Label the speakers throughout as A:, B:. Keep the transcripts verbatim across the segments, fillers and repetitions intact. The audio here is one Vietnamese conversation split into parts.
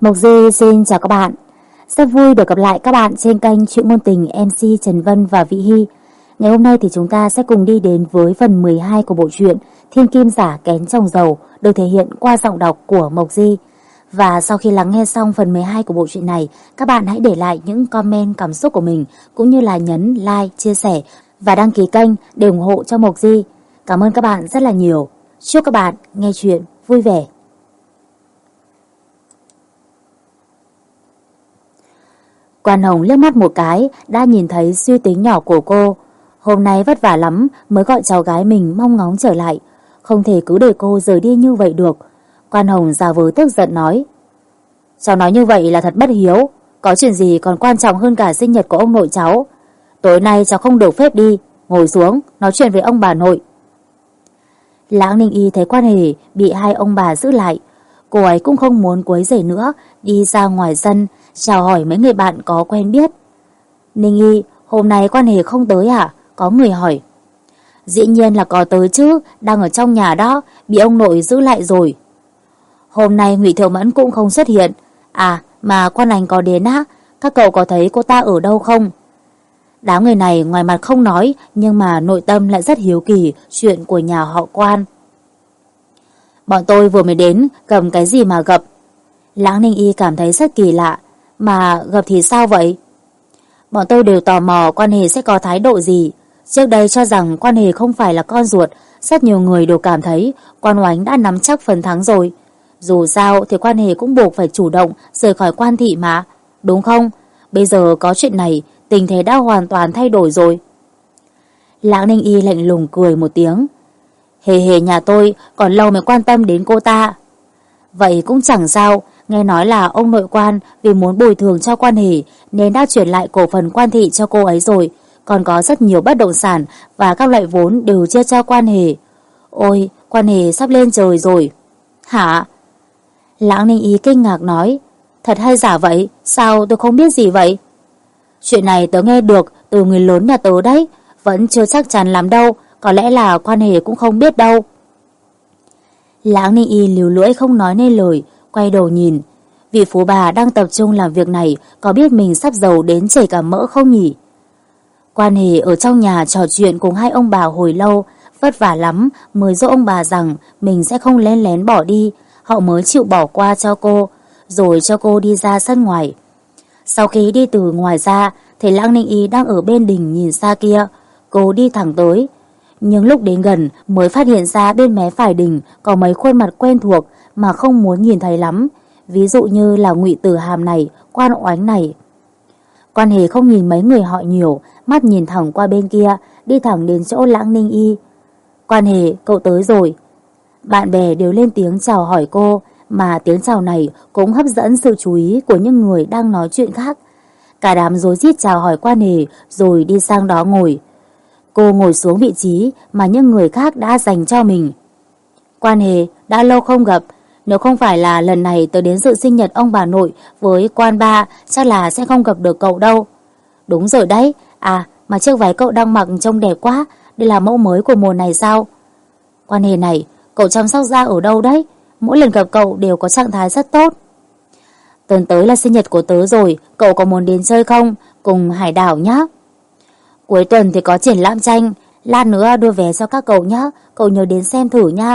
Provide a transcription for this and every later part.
A: Mộc Di xin chào các bạn. Rất vui được gặp lại các bạn trên kênh Chuyện Ngôn Tình em xê Trần Vân và Vị Hy. Ngày hôm nay thì chúng ta sẽ cùng đi đến với phần mười hai của bộ truyện Thiên Kim Giả Kén Chồng Giàu, được thể hiện qua giọng đọc của Mộc Di. Và sau khi lắng nghe xong phần mười hai của bộ truyện này, các bạn hãy để lại những comment cảm xúc của mình, cũng như là nhấn like, chia sẻ và đăng ký kênh để ủng hộ cho Mộc Di. Cảm ơn các bạn rất là nhiều. Chúc các bạn nghe chuyện vui vẻ. Quan Hồng liếc mắt một cái đã nhìn thấy suy tính nhỏ của cô. Hôm nay vất vả lắm mới gọi cháu gái mình mong ngóng trở lại, không thể cứ để cô rời đi như vậy được. Quan Hồng giả vờ tức giận nói: Cháu nói như vậy là thật bất hiếu. Có chuyện gì còn quan trọng hơn cả sinh nhật của ông nội cháu. Tối nay cháu không được phép đi. Ngồi xuống nói chuyện với ông bà nội. Lãng Ninh Y thấy Quan Hề bị hai ông bà giữ lại, cô ấy cũng không muốn quấy rầy nữa, đi ra ngoài sân chào hỏi mấy người bạn có quen biết. Ninh Y, hôm nay Quan Hề không tới à? Có người hỏi. Dĩ nhiên là có tới chứ, đang ở trong nhà đó, bị ông nội giữ lại rồi. Hôm nay Ngụy Thiệu Mẫn cũng không xuất hiện. À, mà Quan Anh có đến á? Các cậu có thấy cô ta ở đâu không? Đám người này ngoài mặt không nói, nhưng mà nội tâm lại rất hiếu kỳ chuyện của nhà họ Quan. Bọn tôi vừa mới đến, cầm cái gì mà gập? Lãng Ninh Y cảm thấy rất kỳ lạ. Mà gập thì sao vậy? Bọn tôi đều tò mò Quan Hề sẽ có thái độ gì. Trước đây cho rằng Quan Hề không phải là con ruột, rất nhiều người đều cảm thấy Quan Oánh đã nắm chắc phần thắng rồi. Dù sao thì Quan Hề cũng buộc phải chủ động rời khỏi Quan thị mà, đúng không? Bây giờ có chuyện này, tình thế đã hoàn toàn thay đổi rồi. Lãng Ninh Y lạnh lùng cười một tiếng. Hề hề nhà tôi còn lâu mới quan tâm đến cô ta. Vậy cũng chẳng sao. Nghe nói là ông nội Quan vì muốn bồi thường cho Quan Hề nên đã chuyển lại cổ phần Quan thị cho cô ấy rồi. Còn có rất nhiều bất động sản và các loại vốn đều chia cho Quan Hề. Ôi, Quan Hề sắp lên trời rồi. Hả? Lãng Ninh Y kinh ngạc nói. Thật hay giả vậy? Sao tôi không biết gì vậy? Chuyện này tớ nghe được từ người lớn nhà tớ đấy. Vẫn chưa chắc chắn lắm đâu. Có lẽ là Quan Hề cũng không biết đâu. Lãng Ninh Y líu lưỡi không nói nên lời, quay đầu nhìn. Vị phú bà đang tập trung làm việc này có biết mình sắp giàu đến chảy cả mỡ không nhỉ? Quan Hề ở trong nhà trò chuyện cùng hai ông bà hồi lâu, vất vả lắm mới dỗ ông bà rằng mình sẽ không lén lén bỏ đi, họ mới chịu bỏ qua cho cô, rồi cho cô đi ra sân ngoài. Sau khi đi từ ngoài ra, thấy Lãng Ninh Y đang ở bên đình nhìn xa kia, cô đi thẳng tới. Nhưng lúc đến gần mới phát hiện ra bên mé phải đình có mấy khuôn mặt quen thuộc mà không muốn nhìn thấy lắm. Ví dụ như là Ngụy Tử Hàm này, Quan Oánh này. Quan Hề không nhìn mấy người họ nhiều, mắt nhìn thẳng qua bên kia, đi thẳng đến chỗ Lãng Ninh Y. Quan Hề, cậu tới rồi. Bạn bè đều lên tiếng chào hỏi cô, mà tiếng chào này cũng hấp dẫn sự chú ý của những người đang nói chuyện khác. Cả đám rối rít chào hỏi Quan Hề rồi đi sang đó ngồi. Cô ngồi xuống vị trí mà những người khác đã dành cho mình. Quan Hề, đã lâu không gặp. Nếu không phải là lần này tớ đến dự sinh nhật ông bà nội với Quan ba, chắc là sẽ không gặp được cậu đâu. Đúng rồi đấy. À, mà chiếc váy cậu đang mặc trông đẹp quá. Đây là mẫu mới của mùa này sao? Quan Hề này, cậu chăm sóc da ở đâu đấy? Mỗi lần gặp cậu đều có trạng thái rất tốt. Tuần tới là sinh nhật của tớ rồi, cậu có muốn đến chơi không? Cùng Hải Đảo nhá. Cuối tuần thì có triển lãm tranh, lát nữa đưa vé cho các cậu nhá, cậu nhớ đến xem thử nha.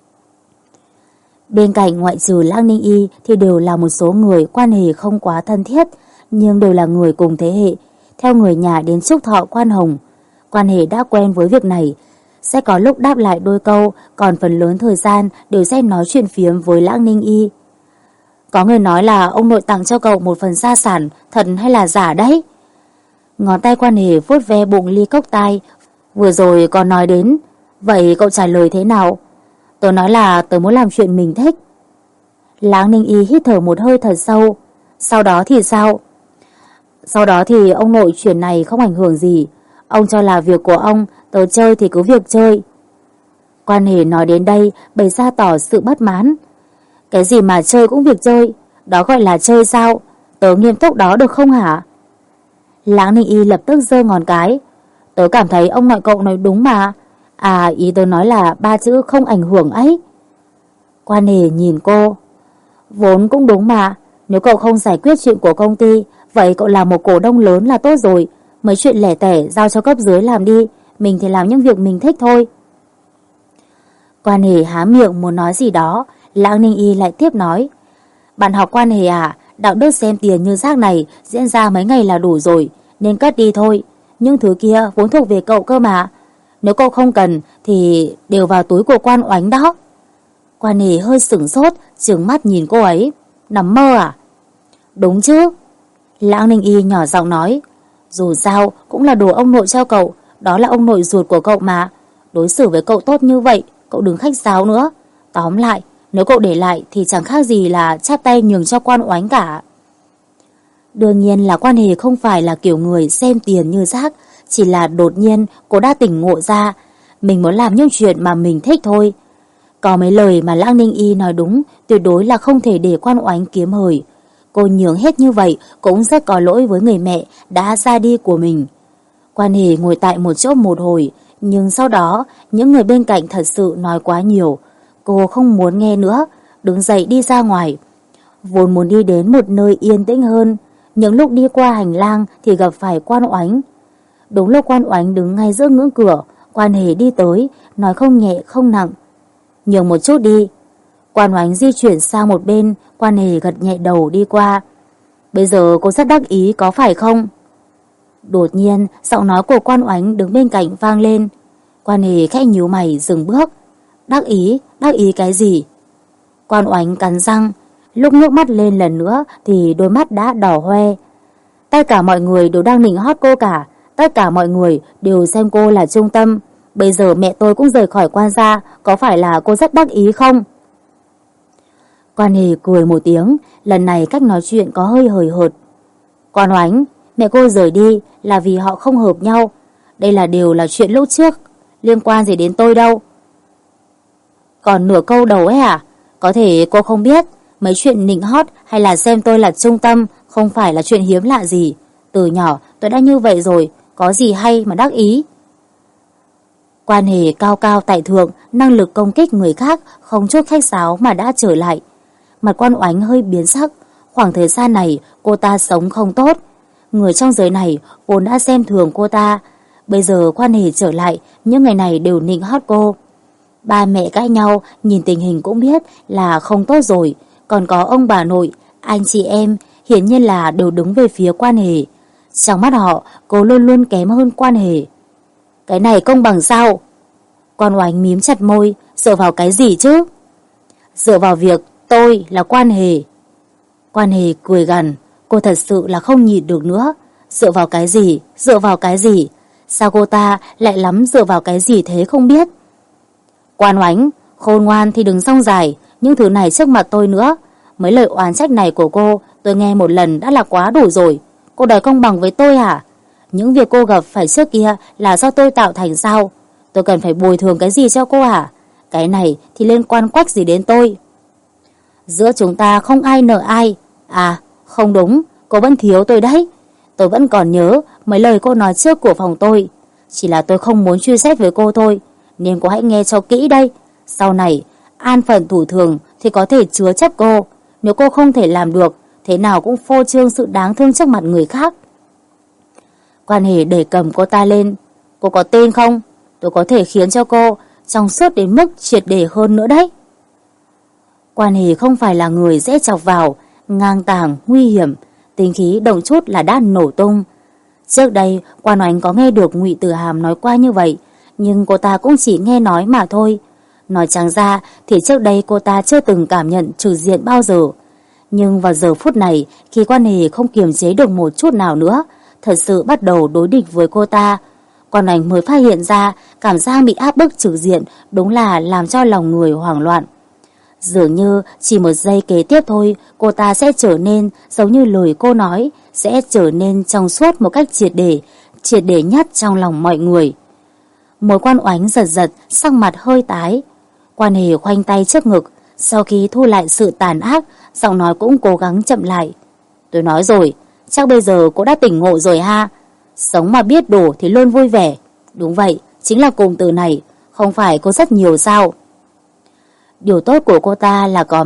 A: Bên cạnh ngoại trừ Lãng Ninh Y thì đều là một số người Quan Hề không quá thân thiết, nhưng đều là người cùng thế hệ, theo người nhà đến chúc thọ Quan Hồng. Quan Hề đã quen với việc này, sẽ có lúc đáp lại đôi câu, còn phần lớn thời gian đều sẽ nói chuyện phiếm với Lãng Ninh Y. Có người nói là ông nội tặng cho cậu một phần gia sản, thật hay là giả đấy? Ngón tay Quan Hề vuốt ve bụng ly cốc tai, vừa rồi còn nói đến. Vậy cậu trả lời thế nào? Tớ nói là tớ muốn làm chuyện mình thích. Lãng Ninh Y hít thở một hơi thật sâu. Sau đó thì sao? Sau đó thì ông nội chuyện này không ảnh hưởng gì. Ông cho là việc của ông, tớ chơi thì cứ việc chơi. Quan Hề nói đến đây bày ra tỏ sự bất mãn. Cái gì mà chơi cũng việc chơi? Đó gọi là chơi sao? Tớ nghiêm túc đó được không hả? Lãng Ninh Y lập tức giơ ngón cái. Tớ cảm thấy ông nội cậu nói đúng mà. À, ý tớ nói là ba chữ không ảnh hưởng ấy. Quan Hề nhìn cô. Vốn cũng đúng mà. Nếu cậu không giải quyết chuyện của công ty, vậy cậu làm một cổ đông lớn là tốt rồi. Mấy chuyện lẻ tẻ giao cho cấp dưới làm đi, mình thì làm những việc mình thích thôi. Quan Hề há miệng muốn nói gì đó, Lãng Ninh Y lại tiếp nói. Bạn học Quan Hề à, đạo đức xem tiền như rác này diễn ra mấy ngày là đủ rồi, nên cất đi thôi. Những thứ kia vốn thuộc về cậu cơ mà. Nếu cậu không cần thì đều vào túi của Quan Oánh đó. Quan Hề hơi sửng sốt, trừng mắt nhìn cô ấy. Nằm mơ à? Đúng chứ. Lãng Ninh Y nhỏ giọng nói. Dù sao cũng là đồ ông nội cho cậu, đó là ông nội ruột của cậu mà. Đối xử với cậu tốt như vậy, cậu đừng khách sáo nữa. Tóm lại, nếu cậu để lại thì chẳng khác gì là chắp tay nhường cho Quan Oánh cả. Đương nhiên là Quan Hề không phải là kiểu người xem tiền như rác, chỉ là đột nhiên cô đã tỉnh ngộ ra, mình muốn làm những chuyện mà mình thích thôi. Có mấy lời mà Lãng Ninh Y nói đúng, tuyệt đối là không thể để Quan Oánh kiếm hời. Cô nhường hết như vậy cũng rất có lỗi với người mẹ đã ra đi của mình. Quan Hề ngồi tại một chỗ một hồi, nhưng sau đó những người bên cạnh thật sự nói quá nhiều. Cô không muốn nghe nữa, đứng dậy đi ra ngoài. Vốn muốn đi đến một nơi yên tĩnh hơn, những lúc đi qua hành lang thì gặp phải Quan Oánh. Đúng lúc Quan Oánh đứng ngay giữa ngưỡng cửa, Quan Hề đi tới, nói không nhẹ không nặng. Nhường một chút đi. Quan Oánh di chuyển sang một bên, Quan Hề gật nhẹ đầu đi qua. Bây giờ cô rất đắc ý có phải không? Đột nhiên, giọng nói của Quan Oánh đứng bên cạnh vang lên. Quan Hề khẽ nhíu mày dừng bước. Đắc ý? Đắc ý cái gì? Quan Oánh cắn răng. Lúc ngước mắt lên lần nữa thì đôi mắt đã đỏ hoe. Tất cả mọi người đều đang nịnh hót cô cả. Tất cả mọi người đều xem cô là trung tâm. Bây giờ mẹ tôi cũng rời khỏi Quan gia, có phải là cô rất đắc ý không? Quan Hề cười một tiếng, lần này cách nói chuyện có hơi hời hợt. Quan Oánh, mẹ cô rời đi là vì họ không hợp nhau. Đây là đều là chuyện lúc trước, liên quan gì đến tôi đâu. Còn nửa câu đầu ấy à? Có thể cô không biết, mấy chuyện nịnh hót hay là xem tôi là trung tâm không phải là chuyện hiếm lạ gì. Từ nhỏ tôi đã như vậy rồi, có gì hay mà đắc ý. Quan Hề cao cao tại thượng, năng lực công kích người khác không chút khách sáo mà đã trở lại. Mặt Quan Oánh hơi biến sắc, khoảng thời gian này cô ta sống không tốt. Người trong giới này vốn đã xem thường cô ta, bây giờ Quan Hề trở lại, những ngày này đều nịnh hót cô. Ba mẹ cãi nhau, nhìn tình hình cũng biết là không tốt rồi, còn có ông bà nội, anh chị em, hiển nhiên là đều đứng về phía Quan Hề. Trong mắt họ, cô luôn luôn kém hơn Quan Hề. Cái này công bằng sao? Quan Oánh mím chặt môi, dựa vào cái gì chứ? Dựa vào việc tôi là Quan Hề. Quan Hề cười gằn, cô thật sự là không nhịn được nữa. Dựa vào cái gì? Dựa vào cái gì? Sao cô ta lại lắm dựa vào cái gì thế không biết? Quan Oánh, khôn ngoan thì đừng song dài những thứ này trước mặt tôi nữa. Mấy lời oán trách này của cô tôi nghe một lần đã là quá đủ rồi. Cô đòi công bằng với tôi hả? Những việc cô gặp phải trước kia là do tôi tạo thành sao? Tôi cần phải bồi thường cái gì cho cô hả? Cái này thì liên quan quách gì đến tôi? Giữa chúng ta không ai nợ ai. À, không đúng, cô vẫn thiếu tôi đấy. Tôi vẫn còn nhớ mấy lời cô nói trước của phòng tôi. Chỉ là tôi không muốn truy xét với cô thôi, nên cô hãy nghe cho kỹ đây. Sau này, an phận thủ thường thì có thể chứa chấp cô. Nếu cô không thể làm được, thế nào cũng phô trương sự đáng thương trước mặt người khác. Quan Hề đẩy cầm cô ta lên. Cô có tên không? Tôi có thể khiến cho cô trong suốt đến mức triệt để hơn nữa đấy. Quan Hề không phải là người dễ chọc vào, ngang tàng, nguy hiểm, tính khí động chút là đã nổ tung. Trước đây, Quan Oánh có nghe được Ngụy Tử Hàm nói qua như vậy, nhưng cô ta cũng chỉ nghe nói mà thôi. Nói trắng ra thì trước đây cô ta chưa từng cảm nhận trực diện bao giờ. Nhưng vào giờ phút này, khi Quan Hề không kiềm chế được một chút nào nữa, thật sự bắt đầu đối địch với cô ta, Quan Oánh mới phát hiện ra cảm giác bị áp bức trực diện đúng là làm cho lòng người hoảng loạn. Dường như chỉ một giây kế tiếp thôi, cô ta sẽ trở nên giống như lời cô nói, sẽ trở nên trong suốt một cách triệt để, triệt để nhất trong lòng mọi người. Môi Quan Oánh giật giật, sắc mặt hơi tái. Quan Hề khoanh tay trước ngực, sau khi thu lại sự tàn ác, giọng nói cũng cố gắng chậm lại. Tôi nói rồi, chắc bây giờ cô đã tỉnh ngộ rồi ha. Sống mà biết đủ thì luôn vui vẻ. Đúng vậy, chính là cụm từ này, không phải cô rất nhiều sao? Điều tốt của cô ta là có mẹ,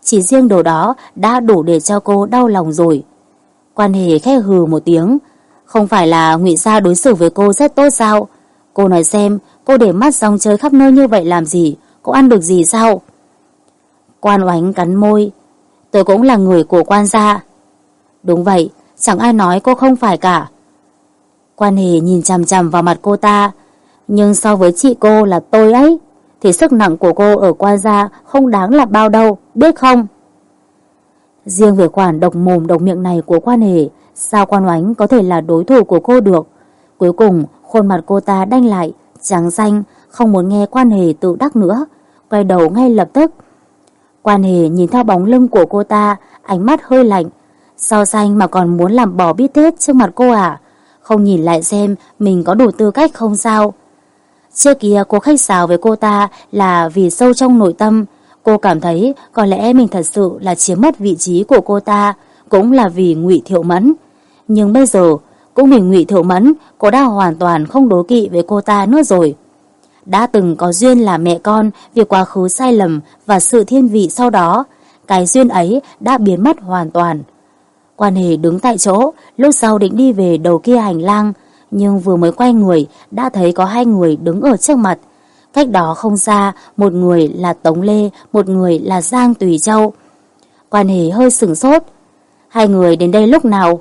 A: Chỉ riêng điều đó đã đủ để cho cô đau lòng rồi. Quan Hề khẽ hừ một tiếng. Không phải là Ngụy Gia đối xử với cô rất tốt sao? Cô nói xem, cô để mắt rong chơi khắp nơi như vậy làm gì? Cô ăn được gì sao? Quan Oánh cắn môi. Tôi cũng là người của Quan gia. Đúng vậy, chẳng ai nói cô không phải cả. Quan Hề nhìn chằm chằm vào mặt cô ta. Nhưng so với chị cô là tôi ấy, thì sức nặng của cô ở Quan gia không đáng là bao đâu, biết không? Riêng về khoản độc mồm độc miệng này của Quan Hề, sao Quan Oánh có thể là đối thủ của cô được? Cuối cùng, khuôn mặt cô ta đanh lại, trắng xanh, không muốn nghe Quan Hề tự đắc nữa, quay đầu ngay lập tức. Quan Hề nhìn theo bóng lưng của cô ta, ánh mắt hơi lạnh. So sánh mà còn muốn làm bò bít tết trước mặt cô à? Không nhìn lại xem mình có đủ tư cách không sao? Trước kia cô khách sáo với cô ta là vì sâu trong nội tâm cô cảm thấy có lẽ mình thật sự là chiếm mất vị trí của cô ta, cũng là vì Ngụy Thiệu Mẫn. Nhưng bây giờ, cũng vì Ngụy Thiệu Mẫn, cô đã hoàn toàn không đố kỵ với cô ta nữa rồi. Đã từng có duyên là mẹ con vì quá khứ sai lầm và sự thiên vị sau đó, cái duyên ấy đã biến mất hoàn toàn. Quan Hề đứng tại chỗ, lúc sau định đi về đầu kia hành lang, nhưng vừa mới quay người đã thấy có hai người đứng ở trước mặt. Cách đó không xa, một người là Tống Lê, một người là Giang Tùy Châu. Quan Hề hơi sửng sốt. Hai người đến đây lúc nào?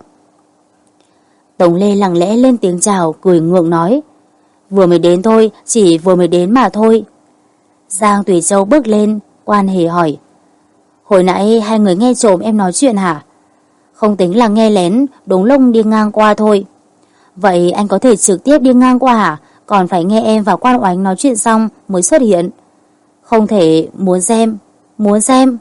A: Tống Lê lặng lẽ lên tiếng chào, cười ngượng nói. Vừa mới đến thôi, chỉ vừa mới đến mà thôi. Giang Tùy Châu bước lên, Quan Hề hỏi. Hồi nãy hai người nghe trộm em nói chuyện hả? Không tính là nghe lén, đúng lúc đi ngang qua thôi. Vậy anh có thể trực tiếp đi ngang qua hả? Còn phải nghe em và Quan Oánh nói chuyện xong mới xuất hiện. Không thể, muốn xem, muốn xem.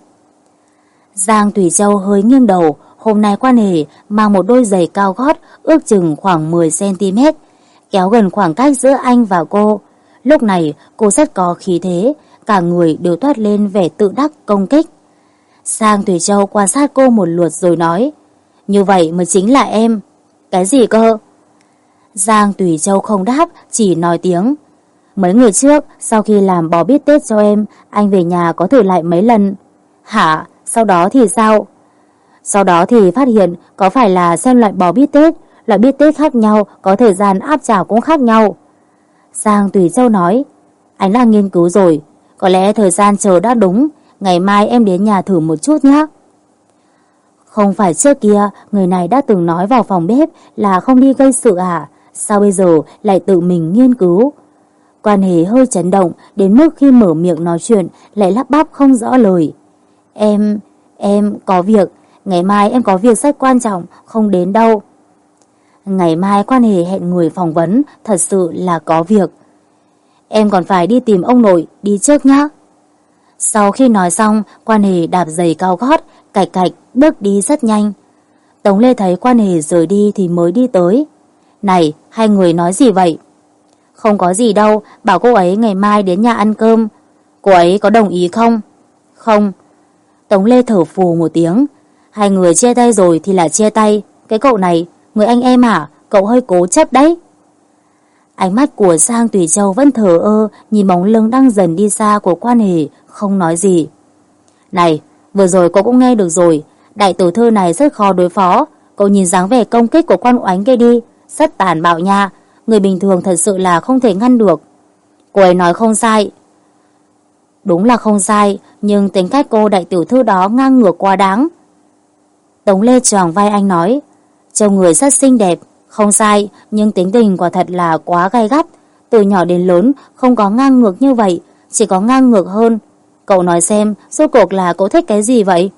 A: Giang Tùy Châu hơi nghiêng đầu. Hôm nay Quan Hề mang một đôi giày cao gót ước chừng khoảng mười xăng ti mét, kéo gần khoảng cách giữa anh và cô. Lúc này cô rất có khí thế, cả người đều toát lên vẻ tự đắc công kích. Giang Tùy Châu quan sát cô một lượt rồi nói. Như vậy mới chính là em. Cái gì cơ? Giang Tùy Châu không đáp, chỉ nói tiếng. Mấy người trước, sau khi làm bò bít tết cho em, anh về nhà có thử lại mấy lần. Hả? Sau đó thì sao? Sau đó thì phát hiện có phải là xem loại bò bít tết, loại bít tết khác nhau, có thời gian áp chảo cũng khác nhau. Giang Tùy Châu nói. Anh đã nghiên cứu rồi, có lẽ thời gian chờ đã đúng, ngày mai em đến nhà thử một chút nhé. Không phải trước kia người này đã từng nói vào phòng bếp là không đi gây sự à? Sao bây giờ lại tự mình nghiên cứu? Quan Hề hơi chấn động đến mức khi mở miệng nói chuyện lại lắp bắp không rõ lời. Em, em có việc, ngày mai em có việc rất quan trọng, không đến đâu. Ngày mai Quan Hề hẹn người phỏng vấn, thật sự là có việc. Em còn phải đi tìm ông nội, đi trước nhé. Sau khi nói xong, Quan Hề đạp giày cao gót, cạch cạch, bước đi rất nhanh. Tống Lê thấy Quan Hề rời đi thì mới đi tới. Này, hai người nói gì vậy? Không có gì đâu, bảo cô ấy ngày mai đến nhà ăn cơm. Cô ấy có đồng ý không? Không. Tống Lê thở phù một tiếng. Hai người chia tay rồi thì là chia tay. Cái cậu này, người anh em hả? Cậu hơi cố chấp đấy. Ánh mắt của Giang Tùy Châu vẫn thờ ơ, nhìn bóng lưng đang dần đi xa của Quan Hề, không nói gì. Này, vừa rồi cô cũng nghe được rồi, đại tiểu thư này rất khó đối phó. Cậu nhìn dáng vẻ công kích của Quan Oánh kia đi, rất tàn bạo nha. Người bình thường thật sự là không thể ngăn được. Cô ấy nói không sai. Đúng là không sai, nhưng tính cách cô đại tiểu thư đó ngang ngược quá đáng. Tống Lê choàng vai anh nói. Trông người rất xinh đẹp, không sai, nhưng tính tình quả thật là quá gay gắt. Từ nhỏ đến lớn không có ngang ngược như vậy, chỉ có ngang ngược hơn. Cậu nói xem, rốt cuộc là cậu thích cái gì vậy?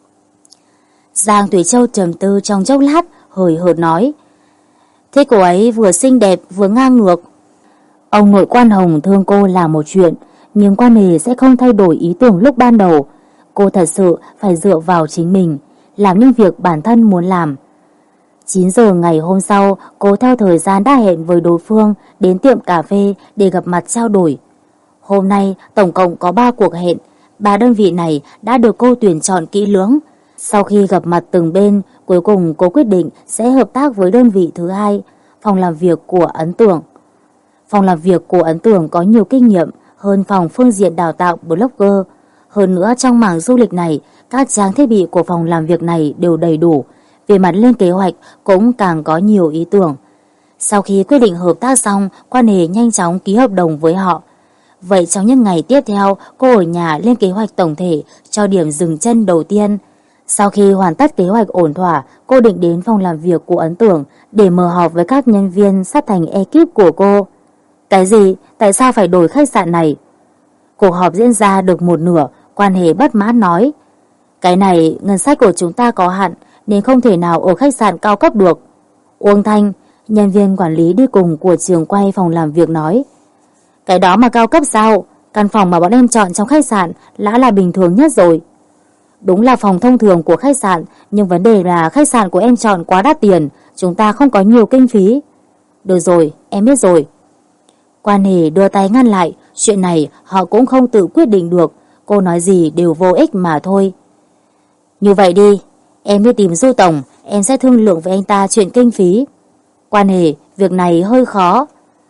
A: Giang Tùy Châu trầm tư trong chốc lát, hời hợt nói. Thích cô ấy vừa xinh đẹp vừa ngang ngược. Ông nội Quan Hồng thương cô là một chuyện, nhưng Quan Hề sẽ không thay đổi ý tưởng lúc ban đầu. Cô thật sự phải dựa vào chính mình, làm những việc bản thân muốn làm. chín giờ ngày hôm sau, cô theo thời gian đã hẹn với đối phương đến tiệm cà phê để gặp mặt trao đổi. Hôm nay tổng cộng có ba cuộc hẹn, ba đơn vị này đã được cô tuyển chọn kỹ lưỡng. Sau khi gặp mặt từng bên, cuối cùng cô quyết định sẽ hợp tác với đơn vị thứ hai, phòng làm việc của Ấn Tưởng. Phòng làm việc của Ấn Tưởng có nhiều kinh nghiệm hơn phòng phương diện đào tạo blogger. Hơn nữa trong mảng du lịch này, các trang thiết bị của phòng làm việc này đều đầy đủ. Về mặt lên kế hoạch cũng càng có nhiều ý tưởng. Sau khi quyết định hợp tác xong, Quan Hề nhanh chóng ký hợp đồng với họ. Vậy trong những ngày tiếp theo, cô ở nhà lên kế hoạch tổng thể cho điểm dừng chân đầu tiên. Sau khi hoàn tất kế hoạch ổn thỏa, cô định đến phòng làm việc của Ấn Tưởng để mở họp với các nhân viên sắp thành ekip của cô. Cái gì? Tại sao phải đổi khách sạn này? Cuộc họp diễn ra được một nửa, Quan Hề bất mãn nói: cái này ngân sách của chúng ta có hạn nên không thể nào ở khách sạn cao cấp được. Uông Thanh, nhân viên quản lý đi cùng của trường quay phòng làm việc nói: cái đó mà cao cấp sao? Căn phòng mà bọn em chọn trong khách sạn đã là bình thường nhất rồi. Đúng là phòng thông thường của khách sạn, nhưng vấn đề là khách sạn của em chọn quá đắt tiền, chúng ta không có nhiều kinh phí. Được rồi, em biết rồi. Quan Hề đưa tay ngăn lại, chuyện này họ cũng không tự quyết định được, cô nói gì đều vô ích mà thôi. Như vậy đi, em đi tìm Du Tổng, em sẽ thương lượng với anh ta chuyện kinh phí. Quan Hề, việc này hơi khó.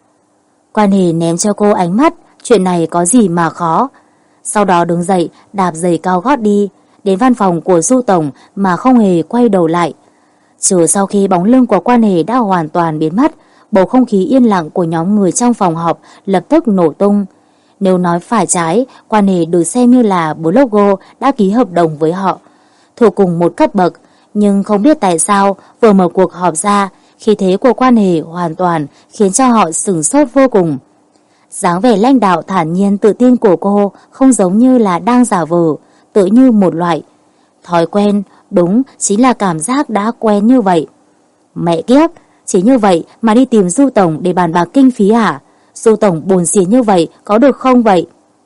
A: Quan Hề ném cho cô ánh mắt, chuyện này có gì mà khó. Sau đó đứng dậy, đạp giày cao gót đi, đến văn phòng của Du Tổng mà không hề quay đầu lại. Trừ sau khi bóng lưng của Quan Hề đã hoàn toàn biến mất, bầu không khí yên lặng của nhóm người trong phòng họp lập tức nổ tung. Nếu nói phải trái, Quan Hề được xem như là blogger đã ký hợp đồng với họ, thuộc cùng một cấp bậc, nhưng không biết tại sao vừa mở cuộc họp ra, khí thế của Quan Hề hoàn toàn khiến cho họ sửng sốt vô cùng. Dáng vẻ lãnh đạo thản nhiên tự tin của cô không giống như là đang giả vờ, tự như một loại thói quen, đúng chính là cảm giác đã quen như vậy. Mẹ kiếp, chỉ như vậy mà đi tìm Du Tổng để bàn bạc kinh phí hả? Du Tổng buồn xỉn như vậy có được không vậy?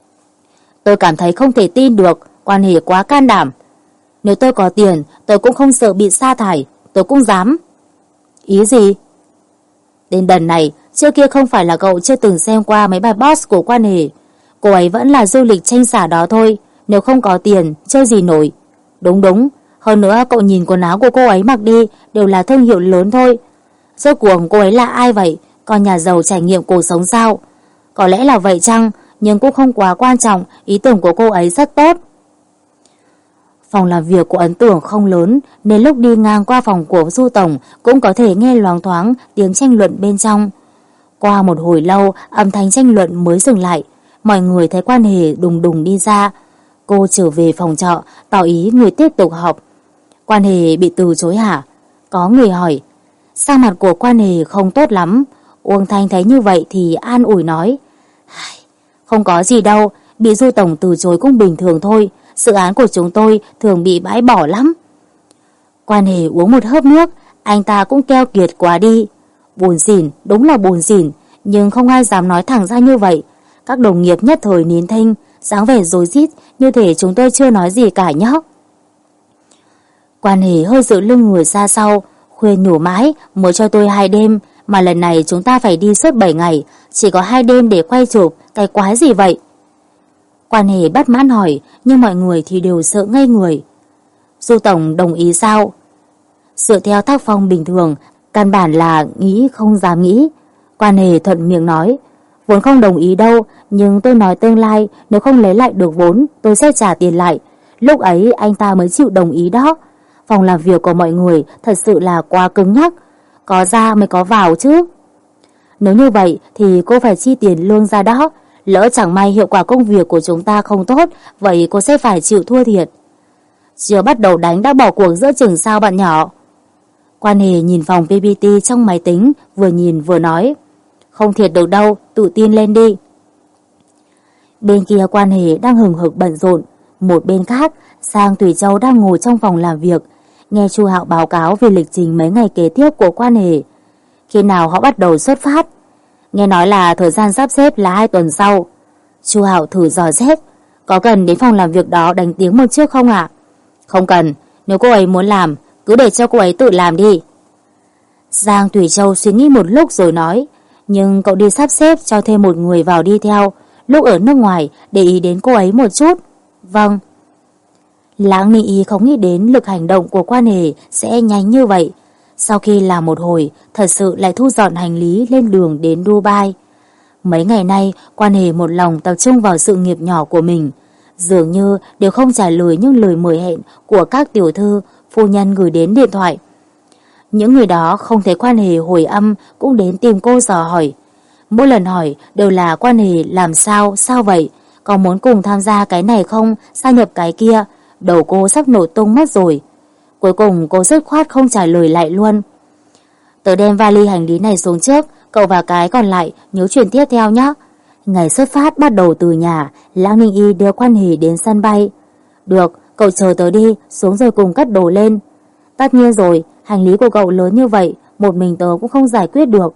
A: Tôi cảm thấy không thể tin được, Quan Hề quá can đảm. Nếu tôi có tiền, tôi cũng không sợ bị sa thải, tôi cũng dám. Ý gì? Đến đần này, trước kia không phải là cậu chưa từng xem qua mấy bài boss của Quan Hề. Cô ấy vẫn là du lịch tranh xả đó thôi, nếu không có tiền, chơi gì nổi. Đúng đúng, hơn nữa cậu nhìn quần áo của cô ấy mặc đi đều là thương hiệu lớn thôi. Rốt cuộc cô ấy là ai vậy? Con nhà giàu trải nghiệm cuộc sống sao? Có lẽ là vậy chăng, nhưng cũng không quá quan trọng, ý tưởng của cô ấy rất tốt. Phòng làm việc của Ấn Tưởng không lớn, nên lúc đi ngang qua phòng của Du Tổng cũng có thể nghe loáng thoáng tiếng tranh luận bên trong. Qua một hồi lâu, âm thanh tranh luận mới dừng lại. Mọi người thấy Quan Hề đùng đùng đi ra. Cô trở về phòng trọ, tỏ ý người tiếp tục họp. Quan Hề bị từ chối hả? Có người hỏi. Sắc mặt của Quan Hề không tốt lắm. Uông Thanh thấy như vậy thì an ủi nói: không có gì đâu, bị Du Tổng từ chối cũng bình thường thôi. Dự án của chúng tôi thường bị bãi bỏ lắm. Quan Hề uống một hớp nước, anh ta cũng keo kiệt quá đi. Buồn xỉn, đúng là buồn xỉn, nhưng không ai dám nói thẳng ra như vậy. Các đồng nghiệp nhất thời nín thinh, dáng vẻ rối rít như thể chúng tôi chưa nói gì cả nhóc. Quan Hề hơi dựa lưng người ra sau, khuyên nhủ mãi: mới cho tôi hai đêm, mà lần này chúng ta phải đi suốt bảy ngày, chỉ có hai đêm để quay chụp, cái quái gì vậy? Quan Hề bất mãn hỏi, nhưng mọi người thì đều sợ ngây người. Du Tổng đồng ý sao? Dựa theo tác phong bình thường, căn bản là nghĩ không dám nghĩ. Quan Hề thuận miệng nói: vốn không đồng ý đâu, nhưng tôi nói tương lai nếu không lấy lại được vốn, tôi sẽ trả tiền lại. Lúc ấy anh ta mới chịu đồng ý đó. Phòng làm việc của mọi người thật sự là quá cứng nhắc, có ra mới có vào chứ. Nếu như vậy thì cô phải chi tiền lương ra đó. Lỡ chẳng may hiệu quả công việc của chúng ta không tốt, vậy cô sẽ phải chịu thua thiệt. Chưa bắt đầu đánh đã bỏ cuộc giữa chừng sao bạn nhỏ? Quan Hề nhìn phòng pê pê tê trong máy tính, vừa nhìn vừa nói: không thiệt được đâu, tự tin lên đi. Bên kia Quan Hề đang hừng hực bận rộn. Một bên khác, Sang Thủy Châu đang ngồi trong phòng làm việc, nghe Chu Hạo báo cáo về lịch trình mấy ngày kế tiếp của Quan Hề. Khi nào họ bắt đầu xuất phát? Nghe nói là thời gian sắp xếp là hai tuần sau. Chu Hạo thử dò xét: có cần đến phòng làm việc đó đánh tiếng một trước không ạ? Không cần, nếu cô ấy muốn làm, cứ để cho cô ấy tự làm đi. Giang Thủy Châu suy nghĩ một lúc rồi nói: nhưng cậu đi sắp xếp cho thêm một người vào đi theo, lúc ở nước ngoài để ý đến cô ấy một chút. Vâng. Lãng Ni Y không nghĩ đến lực hành động của Quan Hề sẽ nhanh như vậy. Sau khi làm một hồi, thật sự lại thu dọn hành lý lên đường đến Dubai. Mấy ngày nay, Quan Hề một lòng tập trung vào sự nghiệp nhỏ của mình. Dường như đều không trả lời những lời mời hẹn của các tiểu thư, phu nhân gửi đến điện thoại. Những người đó không thấy quan hệ hồi âm cũng đến tìm cô dò hỏi. Mỗi lần hỏi đều là quan hệ làm sao, sao vậy? Có muốn cùng tham gia cái này không? Gia nhập cái kia? Đầu cô sắp nổ tung mất rồi. Cuối cùng cô dứt khoát không trả lời lại luôn. Tớ đem vali hành lý này xuống trước, cậu và cái còn lại nhớ chuyện tiếp theo nhé. Ngày xuất phát bắt đầu từ nhà, Lãng Ninh Y đưa Quan Hề đến sân bay. Được, cậu chờ tớ đi, xuống rồi cùng cất đồ lên. Tất nhiên rồi, hành lý của cậu lớn như vậy, một mình tớ cũng không giải quyết được.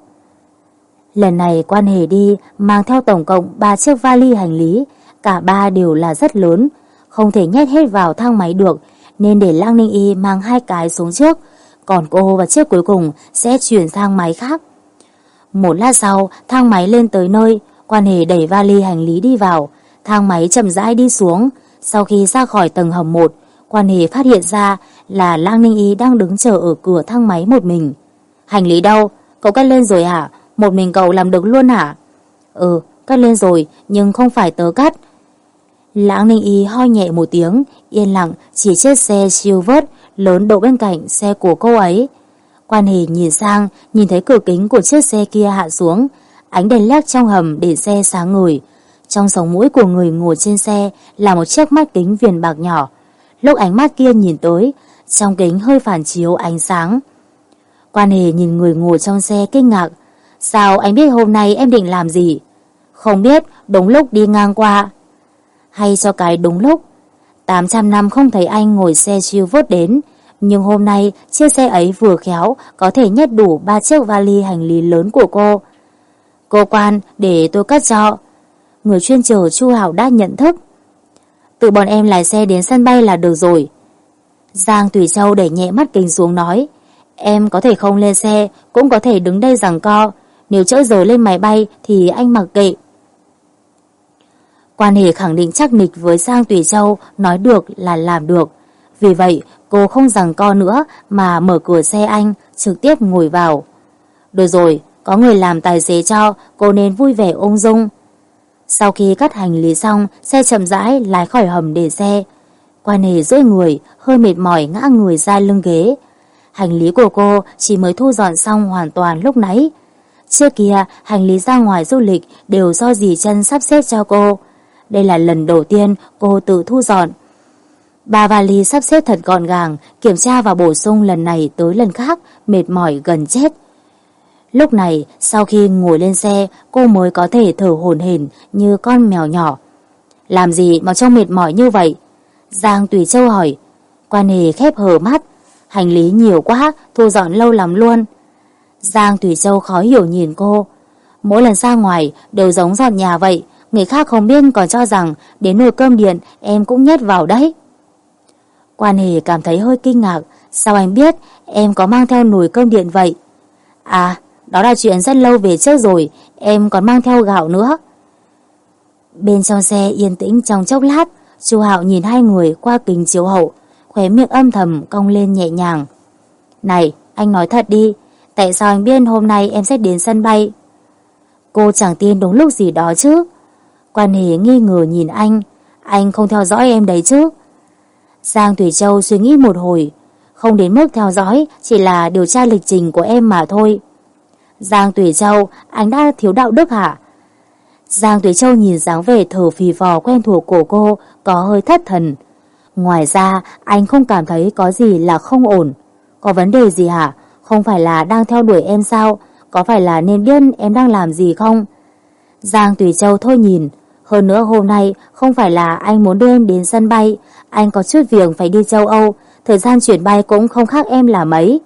A: Lần này Quan Hề đi mang theo tổng cộng ba chiếc vali hành lý, cả ba đều là rất lớn, không thể nhét hết vào thang máy được, nên để Lãng Ninh Y mang hai cái xuống trước, còn cô và chiếc cuối cùng sẽ chuyển sang máy khác. Một lát sau, thang máy lên tới nơi, Quan Hề đẩy vali hành lý đi vào, thang máy chậm rãi đi xuống. Sau khi ra khỏi tầng hầm một, Quan Hề phát hiện ra là Lãng Ninh Y đang đứng chờ ở cửa thang máy một mình. Hành lý đâu? Cậu cất lên rồi hả? Một mình cậu làm được luôn hả? Ừ, cất lên rồi, nhưng không phải tớ cất. Lãng Ninh Y ho nhẹ một tiếng, yên lặng chỉ chiếc xe siêu vớt lớn đậu bên cạnh xe của cô ấy. Quan Hề nhìn sang, nhìn thấy cửa kính của chiếc xe kia hạ xuống, ánh đèn led trong hầm để xe sáng ngời. Trong sống mũi của người ngồi trên xe là một chiếc mắt kính viền bạc nhỏ. Lúc ánh mắt kia nhìn tới, trong kính hơi phản chiếu ánh sáng. Quan Hề nhìn người ngồi trong xe kinh ngạc. Sao anh biết hôm nay em định làm gì? Không biết, đúng lúc đi ngang qua. Hay cho cái đúng lúc. tám trăm năm không thấy anh ngồi xe siêu vớt đến, nhưng hôm nay chiếc xe ấy vừa khéo có thể nhét đủ ba chiếc vali hành lý lớn của cô. Cô Quan, để tôi cất cho. Người chuyên chở Chu Hảo đã nhận thức. Tự bọn em lái xe đến sân bay là được rồi. Giang Tùy Châu đẩy nhẹ mắt kính xuống nói, em có thể không lên xe, cũng có thể đứng đây giằng co. Nếu trễ giờ lên máy bay thì anh mặc kệ. Quan Hề khẳng định chắc nịch với Giang Tùy Châu, nói được là làm được. Vì vậy cô không giằng co nữa mà mở cửa xe anh, trực tiếp ngồi vào. Được rồi, có người làm tài xế cho, cô nên vui vẻ ung dung. Sau khi cất hành lý xong, xe chậm rãi lái khỏi hầm để xe. Quan Hề duỗi người, hơi mệt mỏi ngã người ra lưng ghế. Hành lý của cô chỉ mới thu dọn xong hoàn toàn lúc nãy. Trước kia, hành lý ra ngoài du lịch đều do dì Trân sắp xếp cho cô. Đây là lần đầu tiên cô tự thu dọn. Ba vali sắp xếp thật gọn gàng, kiểm tra và bổ sung lần này tới lần khác, mệt mỏi gần chết. Lúc này, sau khi ngồi lên xe, cô mới có thể thở hổn hển như con mèo nhỏ. Làm gì mà trông mệt mỏi như vậy? Giang Tùy Châu hỏi. Quan Hề khép hờ mắt. Hành lý nhiều quá, thu dọn lâu lắm luôn. Giang Tùy Châu khó hiểu nhìn cô. Mỗi lần ra ngoài đều giống dọn nhà vậy, người khác không biết còn cho rằng đến nồi cơm điện em cũng nhét vào đấy. Quan Hề cảm thấy hơi kinh ngạc. Sao anh biết em có mang theo nồi cơm điện vậy? À, đó là chuyện rất lâu về trước rồi, em còn mang theo gạo nữa. Bên trong xe yên tĩnh trong chốc lát, Chu Hạo nhìn hai người qua kính chiếu hậu, khóe miệng âm thầm cong lên nhẹ nhàng. Này, anh nói thật đi, tại sao anh biết hôm nay em sẽ đến sân bay? Cô chẳng tin đúng lúc gì đó chứ. Quan Hề nghi ngờ nhìn anh, anh không theo dõi em đấy chứ? Giang Thủy Châu suy nghĩ một hồi, không đến mức theo dõi, chỉ là điều tra lịch trình của em mà thôi. Giang Thủy Châu, anh đã thiếu đạo đức hả? Giang Thủy Châu nhìn dáng vẻ thở phì phò quen thuộc của cô, có hơi thất thần. Ngoài ra, anh không cảm thấy có gì là không ổn. Có vấn đề gì hả? Không phải là đang theo đuổi em sao? Có phải là nên biết em đang làm gì không? Giang Thủy Châu thôi nhìn. Hơn nữa hôm nay không phải là anh muốn đưa em đến sân bay, anh có chút việc phải đi châu Âu, thời gian chuyển bay cũng không khác em là mấy.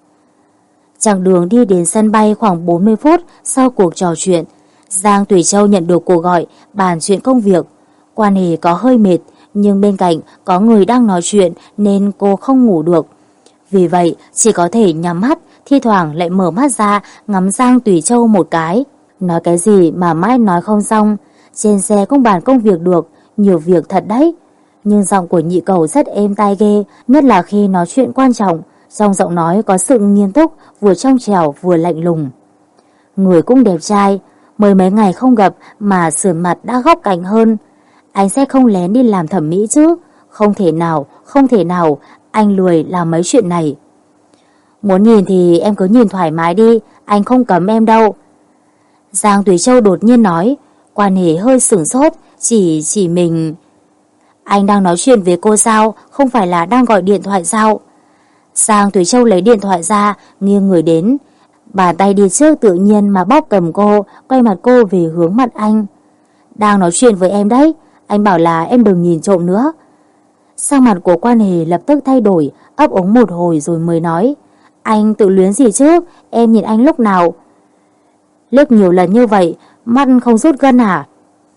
A: Chặng đường đi đến sân bay khoảng bốn mươi phút sau cuộc trò chuyện, Giang Thủy Châu nhận được cuộc gọi bàn chuyện công việc. Quan Hề có hơi mệt, nhưng bên cạnh có người đang nói chuyện nên cô không ngủ được. Vì vậy chỉ có thể nhắm mắt, thi thoảng lại mở mắt ra ngắm Giang Thủy Châu một cái. Nói cái gì mà mãi nói không xong. Trên xe cũng bàn công việc được, nhiều việc thật đấy. Nhưng giọng của nhị cầu rất êm tai ghê, nhất là khi nói chuyện quan trọng. Trong giọng nói có sự nghiêm túc, vừa trong trẻo vừa lạnh lùng. Người cũng đẹp trai, mười mấy ngày không gặp mà sườn mặt đã góc cạnh hơn. Anh sẽ không lén đi làm thẩm mỹ chứ? Không thể nào, không thể nào, anh lười làm mấy chuyện này. Muốn nhìn thì em cứ nhìn thoải mái đi, anh không cấm em đâu. Giang Tùy Châu đột nhiên nói. Quan Hề hơi sửng sốt, chỉ chỉ mình. Anh đang nói chuyện với cô sao? Không phải là đang gọi điện thoại sao? Giang Tùy Châu lấy điện thoại ra, nghiêng người đến. Bàn tay đi trước tự nhiên mà bóp cầm cô, quay mặt cô về hướng mặt anh. Đang nói chuyện với em đấy, anh bảo là em đừng nhìn trộm nữa. Sắc mặt của Quan Hề lập tức thay đổi, ấp úng một hồi rồi mới nói. Anh tự luyến gì chứ, em nhìn anh lúc nào? Liếc nhiều lần như vậy, mắt không rút gân hả?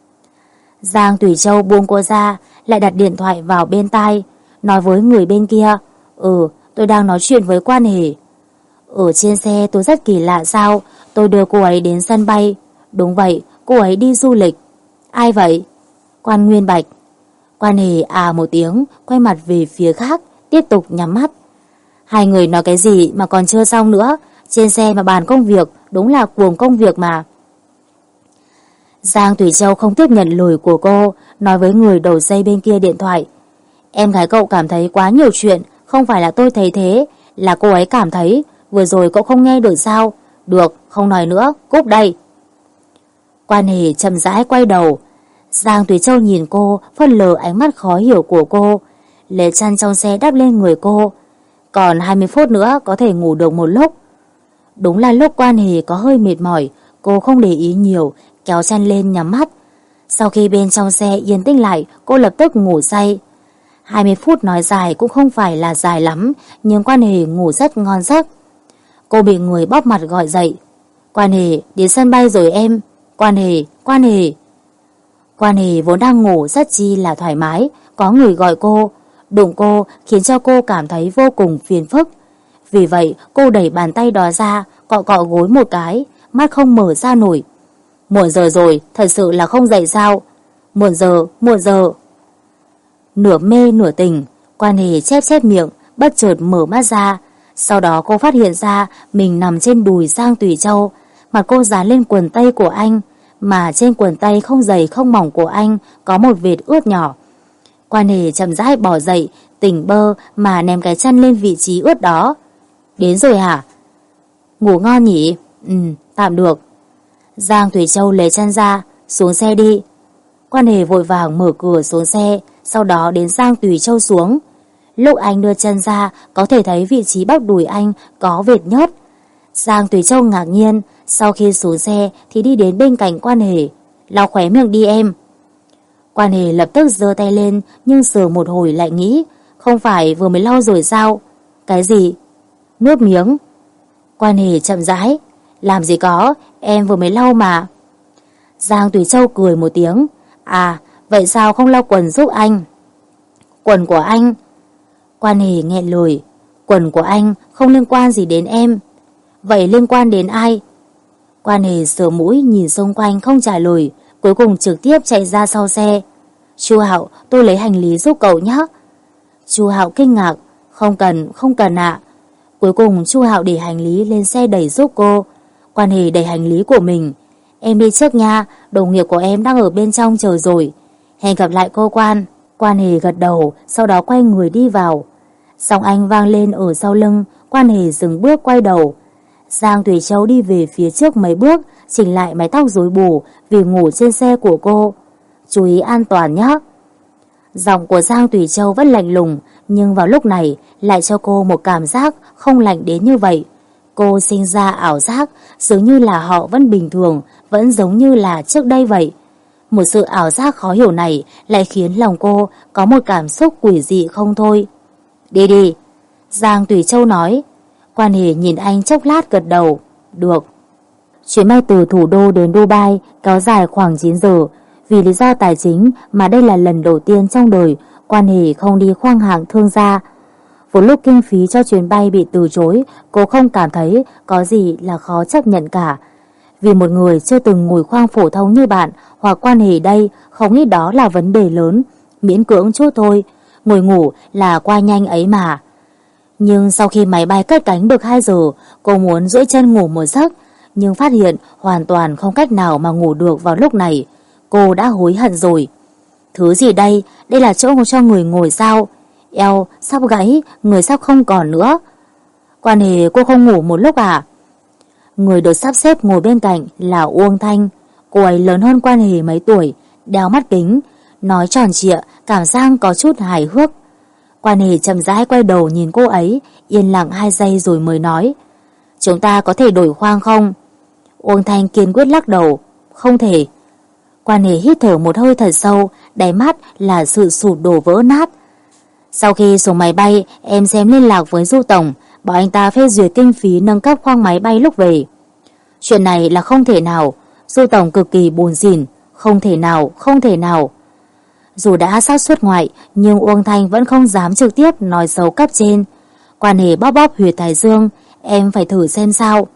A: Giang Tùy Châu buông cô ra, lại đặt điện thoại vào bên tai, nói với người bên kia. Ừ, tôi đang nói chuyện với Quan Hề. Ở trên xe tôi rất kỳ lạ sao? Tôi đưa cô ấy đến sân bay. Đúng vậy, cô ấy đi du lịch. Ai vậy? Quan Nguyên Bạch. Quan Hề à một tiếng, quay mặt về phía khác, tiếp tục nhắm mắt. Hai người nói cái gì mà còn chưa xong nữa? Trên xe mà bàn công việc, đúng là cuồng công việc mà. Giang Tùy Châu không tiếp nhận lời của cô, nói với người đầu dây bên kia điện thoại. Em gái cậu cảm thấy quá nhiều chuyện, không phải là tôi thấy thế, là cô ấy cảm thấy. Vừa rồi cậu không nghe được sao? Được, không nói nữa, cúp đây. Quan Hề chậm rãi quay đầu. Giang Tùy Châu nhìn cô, phớt lờ ánh mắt khó hiểu của cô, lấy chăn trong xe đắp lên người cô. Còn hai mươi phút nữa có thể ngủ được một lúc. Đúng là lúc Quan Hề có hơi mệt mỏi, cô không để ý nhiều, kéo chăn lên nhắm mắt. Sau khi bên trong xe yên tĩnh lại, cô lập tức ngủ say. hai mươi phút nói dài cũng không phải là dài lắm, nhưng Quan Hề ngủ rất ngon giấc. Cô bị người bóp mặt gọi dậy. Quan Hề, đến sân bay rồi em. Quan Hề, Quan Hề. Quan Hề vốn đang ngủ rất chi là thoải mái, có người gọi cô. Đụng cô khiến cho cô cảm thấy vô cùng phiền phức. Vì vậy cô đẩy bàn tay đó ra, cọ cọ gối một cái, mắt không mở ra nổi. Muộn giờ rồi, thật sự là không dậy sao? Muộn giờ, muộn giờ. Nửa mê nửa tỉnh, Quan Hề chép chép miệng, bất chợt mở mắt ra. Sau đó cô phát hiện ra mình nằm trên đùi Giang Tùy Châu, mặt cô dán lên quần tây của anh, mà trên quần tây không dày không mỏng của anh có một vệt ướt nhỏ. Quan Hề chậm rãi bỏ dậy, tỉnh bơ mà ném cái chăn lên vị trí ướt đó. Đến rồi hả? Ngủ ngon nhỉ? Ừ, tạm được. Giang Tùy Châu lấy chăn ra, xuống xe đi. Quan Hề vội vàng mở cửa xuống xe, sau đó đến Giang Tùy Châu xuống. Lúc anh đưa chân ra, có thể thấy vị trí bắp đùi anh có vệt nhớt. Giang Tùy Châu ngạc nhiên, sau khi xuống xe thì đi đến bên cạnh Quan Hề. Lau khóe miệng đi em. Quan Hề lập tức giơ tay lên, nhưng sờ một hồi lại nghĩ, không phải vừa mới lau rồi sao? Cái gì? Nuốt miếng. Quan Hề chậm rãi. Làm gì có, em vừa mới lau mà. Giang Tùy Châu cười một tiếng. À, vậy sao không lau quần giúp anh? Quần của anh? Quan Hề nghẹn lời. Quần của anh không liên quan gì đến em. Vậy liên quan đến ai? Quan Hề sờ mũi nhìn xung quanh không trả lời, cuối cùng trực tiếp chạy ra sau xe. Chu Hạo, tôi lấy hành lý giúp cậu nhé. Chu Hạo kinh ngạc. Không cần, không cần ạ. Cuối cùng Chu Hạo để hành lý lên xe đẩy giúp cô. Quan Hề đẩy hành lý của mình. Em đi trước nha, đồng nghiệp của em đang ở bên trong chờ rồi. Hẹn gặp lại cô Quan. Quan Hề gật đầu, sau đó quay người đi vào. Giọng anh vang lên ở sau lưng. Quan Hề dừng bước quay đầu. Giang Tùy Châu đi về phía trước mấy bước, chỉnh lại mái tóc rối bù vì ngủ trên xe của cô. Chú ý an toàn nhé. Giọng của Giang Tùy Châu vẫn lạnh lùng, nhưng vào lúc này lại cho cô một cảm giác không lạnh đến như vậy. Cô sinh ra ảo giác dường như là họ vẫn bình thường, vẫn giống như là trước đây vậy. Một sự ảo giác khó hiểu này lại khiến lòng cô có một cảm xúc quỷ dị không thôi. Đi đi, Giang Tùy Châu nói. Quan Hề nhìn anh chốc lát gật đầu. Được. Chuyến bay từ thủ đô đến Dubai kéo dài khoảng chín giờ. Vì lý do tài chính mà đây là lần đầu tiên trong đời Quan Hề không đi khoang hạng thương gia. Một lúc kinh phí cho chuyến bay bị từ chối, cô không cảm thấy có gì là khó chấp nhận cả. Vì một người chưa từng ngồi khoang phổ thông như bạn hoặc Quan Hề đây, không nghĩ đó là vấn đề lớn. Miễn cưỡng chút thôi, ngồi ngủ là qua nhanh ấy mà. Nhưng sau khi máy bay cất cánh được hai giờ, cô muốn duỗi chân ngủ một giấc, nhưng phát hiện hoàn toàn không cách nào mà ngủ được vào lúc này. Cô đã hối hận rồi. Thứ gì đây? Đây là chỗ cho người ngồi sao? Eo sắp gãy, người sắp không còn nữa. Quan Hề, cô không ngủ một lúc à? Người được sắp xếp ngồi bên cạnh là Uông Thanh. Cô ấy lớn hơn Quan Hề mấy tuổi, đeo mắt kính, nói tròn trịa, cảm giác có chút hài hước. Quan Hề chậm rãi quay đầu nhìn cô ấy, yên lặng hai giây rồi mới nói: Chúng ta có thể đổi khoang không? Uông Thanh kiên quyết lắc đầu: Không thể. Quan Hề hít thở một hơi thật sâu, đáy mắt là sự sụp đổ vỡ nát. Sau khi xuống máy bay, em xem liên lạc với Du Tổng, bảo anh ta phê duyệt kinh phí nâng cấp khoang máy bay lúc về. Chuyện này là không thể nào. Du Tổng cực kỳ buồn xỉn. Không thể nào, không thể nào. Dù đã sát xuất ngoại, nhưng Uông Thanh vẫn không dám trực tiếp nói xấu cấp trên. Quan Hề bóp bóp huyệt thái dương: Em phải thử xem sao.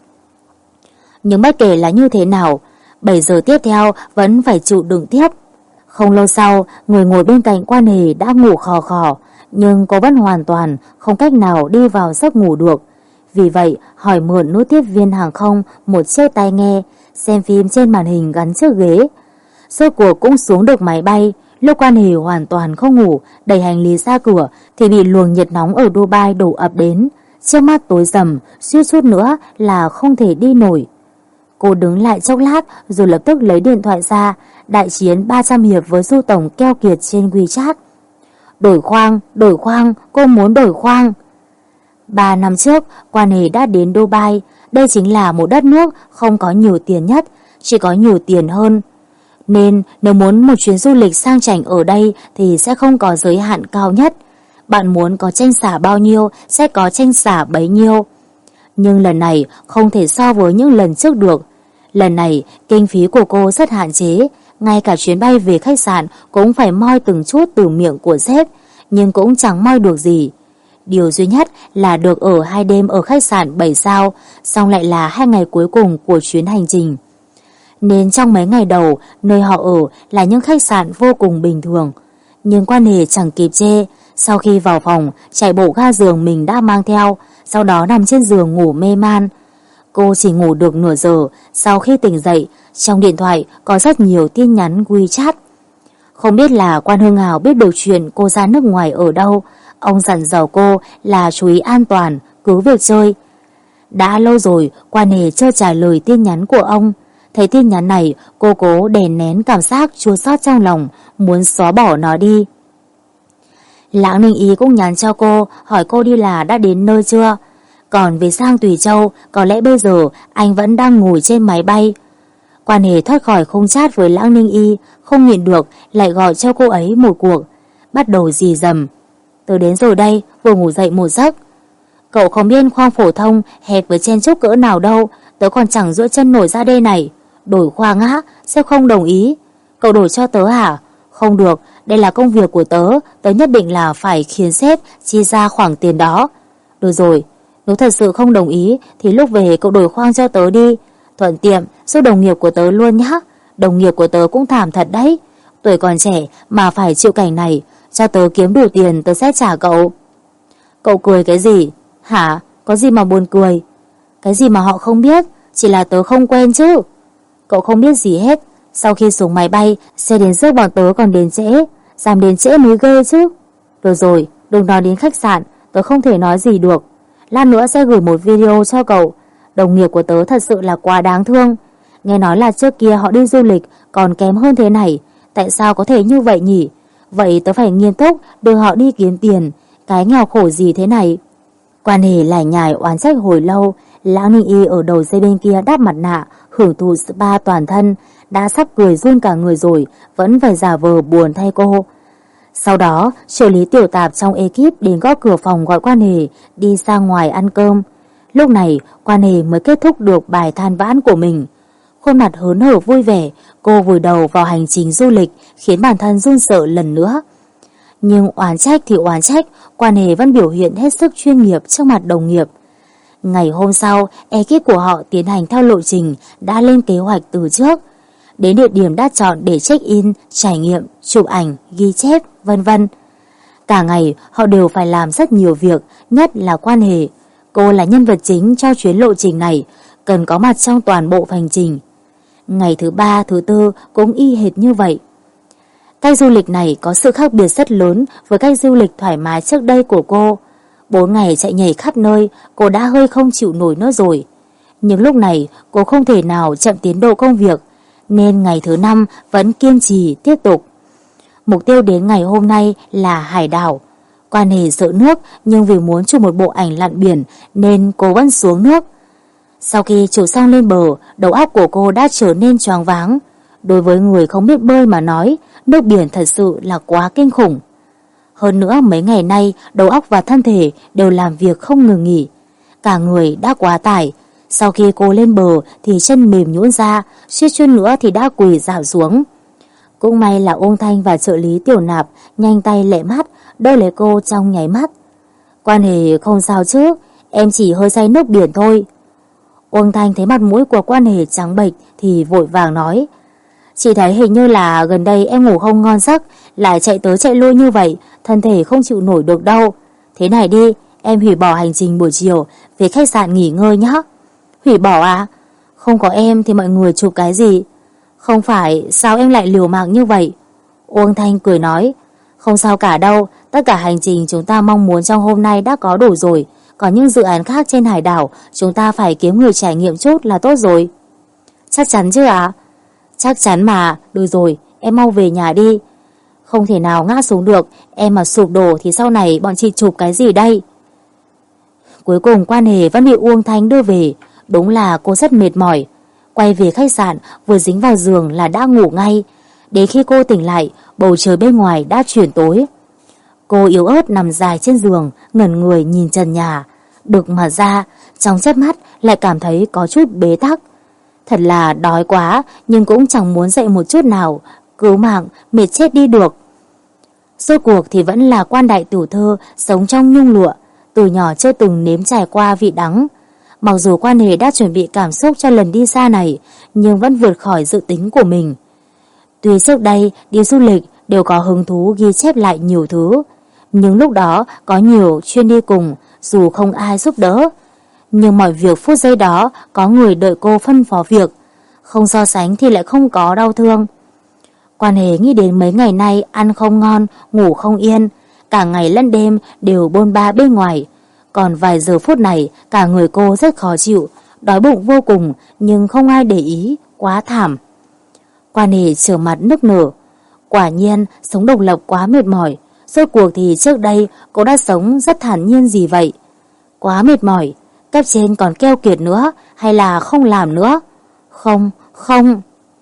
A: Nhưng bất kể là như thế nào, bảy giờ tiếp theo vẫn phải chịu đựng tiếp. Không lâu sau, người ngồi bên cạnh Quan Hề đã ngủ khò khò, nhưng cô vẫn hoàn toàn không cách nào đi vào giấc ngủ được. Vì vậy, hỏi mượn nữ tiếp viên hàng không một chiếc tai nghe, xem phim trên màn hình gắn trước ghế. Rốt cuộc cũng xuống được máy bay. Lúc Quan Hề hoàn toàn không ngủ, đẩy hành lý ra cửa thì bị luồng nhiệt nóng ở Dubai đổ ập đến. Trước mắt tối rầm, suýt chút nữa là không thể đi nổi. Cô đứng lại chốc lát rồi lập tức lấy điện thoại ra, đại chiến ba trăm hiệp với Du Tổng keo kiệt trên WeChat. Đổi khoang, đổi khoang, cô muốn đổi khoang. Ba năm trước, Quan Hề đã đến Dubai. Đây chính là một đất nước không có nhiều tiền nhất, chỉ có nhiều tiền hơn. Nên nếu muốn một chuyến du lịch sang chảnh ở đây thì sẽ không có giới hạn cao nhất. Bạn muốn có tranh xả bao nhiêu sẽ có tranh xả bấy nhiêu. Nhưng lần này không thể so với những lần trước được. Lần này kinh phí của cô rất hạn chế, ngay cả chuyến bay về khách sạn cũng phải moi từng chút từ miệng của sếp, nhưng cũng chẳng moi được gì. Điều duy nhất là được ở hai đêm ở khách sạn bảy sao, xong lại là hai ngày cuối cùng của chuyến hành trình. Nên trong mấy ngày đầu, nơi họ ở là những khách sạn vô cùng bình thường. Nhưng Quan Hề chẳng kịp chê, sau khi vào phòng, chạy bộ ga giường mình đã mang theo, sau đó nằm trên giường ngủ mê man. Cô chỉ ngủ được nửa giờ, sau khi tỉnh dậy, trong điện thoại có rất nhiều tin nhắn WeChat. Không biết là Quan Hưng Hào biết được chuyện cô ra nước ngoài ở đâu, ông dặn dò cô là chú ý an toàn, cứ việc chơi. Đã lâu rồi Quan Hề chưa trả lời tin nhắn của ông. Thấy tin nhắn này, cô cố đè nén cảm giác chua xót trong lòng, muốn xóa bỏ nó đi. Lãng Ninh Y cũng nhắn cho cô, hỏi cô đi là đã đến nơi chưa. Còn về sang Tùy Châu, có lẽ bây giờ anh vẫn đang ngồi trên máy bay. Quan Hề thoát khỏi khung chat với Lãng Ninh Y, không nhịn được lại gọi cho cô ấy một cuộc. Bắt đầu rì rầm: Tớ đến rồi đây, vừa ngủ dậy một giấc. Cậu không biết khoang phổ thông hẹp với chen chúc cỡ nào đâu, tớ còn chẳng duỗi chân nổi ra đây này. Đổi khoang á, sếp không đồng ý. Cậu đổi cho tớ hả? Không được, đây là công việc của tớ, tớ nhất định là phải khiến sếp chi ra khoản tiền đó. Được rồi, nếu thật sự không đồng ý thì lúc về cậu đổi khoang cho tớ đi, thuận tiện giúp đồng nghiệp của tớ luôn nhá. Đồng nghiệp của tớ cũng thảm thật đấy, tuổi còn trẻ mà phải chịu cảnh này. Cho tớ kiếm đủ tiền tớ sẽ trả cậu. Cậu cười cái gì? Hả? Có gì mà buồn cười? Cái gì mà họ không biết? Chỉ là tớ không quen chứ. Cậu không biết gì hết. Sau khi xuống máy bay, xe đến rước bọn tớ còn đến trễ. Dám đến trễ mới ghê chứ. Được rồi, đừng nói đến khách sạn, tớ không thể nói gì được. Lát nữa sẽ gửi một video cho cậu. Đồng nghiệp của tớ thật sự là quá đáng thương. Nghe nói là trước kia họ đi du lịch còn kém hơn thế này. Tại sao có thể như vậy nhỉ? Vậy tớ phải nghiêm túc đưa họ đi kiếm tiền. Cái nghèo khổ gì thế này? Quan Hề lải nhải oán trách hồi lâu. Lãng Ninh Y ở đầu dây bên kia đắp mặt nạ, hưởng thụ spa toàn thân, đã sắp cười run cả người rồi, vẫn phải giả vờ buồn thay cô. Sau đó, trợ lý tiểu tạp trong ekip đến gõ cửa phòng gọi Quan Hề đi ra ngoài ăn cơm. Lúc này, Quan Hề mới kết thúc được bài than vãn của mình. Khuôn mặt hớn hở vui vẻ, cô vùi đầu vào hành trình du lịch, khiến bản thân run sợ lần nữa. Nhưng oán trách thì oán trách, Quan Hề vẫn biểu hiện hết sức chuyên nghiệp trước mặt đồng nghiệp. Ngày hôm sau, ekip của họ tiến hành theo lộ trình đã lên kế hoạch từ trước. Đến địa điểm đã chọn để check-in, trải nghiệm, chụp ảnh, ghi chép, vân vân. Cả ngày họ đều phải làm rất nhiều việc, nhất là Quan Hề. Cô là nhân vật chính cho chuyến lộ trình này, cần có mặt trong toàn bộ hành trình. Ngày thứ ba, thứ tư cũng y hệt như vậy. Cách du lịch này có sự khác biệt rất lớn với cách du lịch thoải mái trước đây của cô. Bốn ngày chạy nhảy khắp nơi, cô đã hơi không chịu nổi nữa rồi. Nhưng lúc này cô không thể nào chậm tiến độ công việc, nên ngày thứ năm vẫn kiên trì tiếp tục. Mục tiêu đến ngày hôm nay là hải đảo. Quan Hề sợ nước, nhưng vì muốn chụp một bộ ảnh lặn biển nên cô vẫn xuống nước. Sau khi chụp xong lên bờ, đầu óc của cô đã trở nên choáng váng. Đối với người không biết bơi mà nói, nước biển thật sự là quá kinh khủng. Hơn nữa mấy ngày nay, đầu óc và thân thể đều làm việc không ngừng nghỉ. Cả người đã quá tải. Sau khi cô lên bờ thì chân mềm nhũn ra, suýt chút nữa thì đã quỳ rạp xuống. Cũng may là Uông Thanh và trợ lý Tiểu Nạp nhanh tay lẹ mắt đỡ lấy cô trong nháy mắt. Quan Hề không sao chứ, em chỉ hơi say nước biển thôi. Uông Thanh thấy mặt mũi của Quan Hề trắng bệch thì vội vàng nói: Chị thấy hình như là gần đây em ngủ không ngon giấc, lại chạy tới chạy lui như vậy, thân thể không chịu nổi được đâu. Thế này đi, em hủy bỏ hành trình buổi chiều, về khách sạn nghỉ ngơi nhé. Hủy bỏ à? Không có em thì mọi người chụp cái gì? Không phải, sao em lại liều mạng như vậy? Uông Thanh cười nói: Không sao cả đâu, tất cả hành trình chúng ta mong muốn trong hôm nay đã có đủ rồi. Còn những dự án khác trên hải đảo, chúng ta phải kiếm người trải nghiệm chút là tốt rồi. Chắc chắn chứ ạ? Chắc chắn mà, được rồi, em mau về nhà đi. Không thể nào ngã xuống được, em mà sụp đổ thì sau này bọn chị chụp cái gì đây? Cuối cùng Quan Hề vẫn bị Uông Thanh đưa về. Đúng là cô rất mệt mỏi. Quay về khách sạn, vừa dính vào giường là đã ngủ ngay. Đến khi cô tỉnh lại, bầu trời bên ngoài đã chuyển tối. Cô yếu ớt nằm dài trên giường, ngẩn người nhìn trần nhà. Đực mà ra, trong chớp mắt lại cảm thấy có chút bế tắc. Thật là đói quá, nhưng cũng chẳng muốn dậy một chút nào. Cứu mạng, mệt chết đi được. Rốt cuộc thì vẫn là Quan đại tiểu thư sống trong nhung lụa, từ nhỏ chưa từng nếm trải qua vị đắng. Mặc dù Quan Hề đã chuẩn bị cảm xúc cho lần đi xa này, nhưng vẫn vượt khỏi dự tính của mình. Tuy trước đây đi du lịch đều có hứng thú ghi chép lại nhiều thứ, nhưng lúc đó có nhiều chuyên đi cùng, dù không ai giúp đỡ. Nhưng mọi việc phút giây đó có người đợi cô phân phó việc, không so sánh thì lại không có đau thương. Quan Hề nghĩ đến mấy ngày nay ăn không ngon, ngủ không yên, cả ngày lẫn đêm đều bôn ba bên ngoài. Còn vài giờ phút này cả người cô rất khó chịu, đói bụng vô cùng nhưng không ai để ý, quá thảm. Quan Hề trở mặt nức nở. Quả nhiên sống độc lập quá mệt mỏi. Rốt cuộc thì trước đây cô đã sống rất thản nhiên gì vậy? Quá mệt mỏi. Cấp trên còn keo kiệt nữa, hay là không làm nữa? Không, không.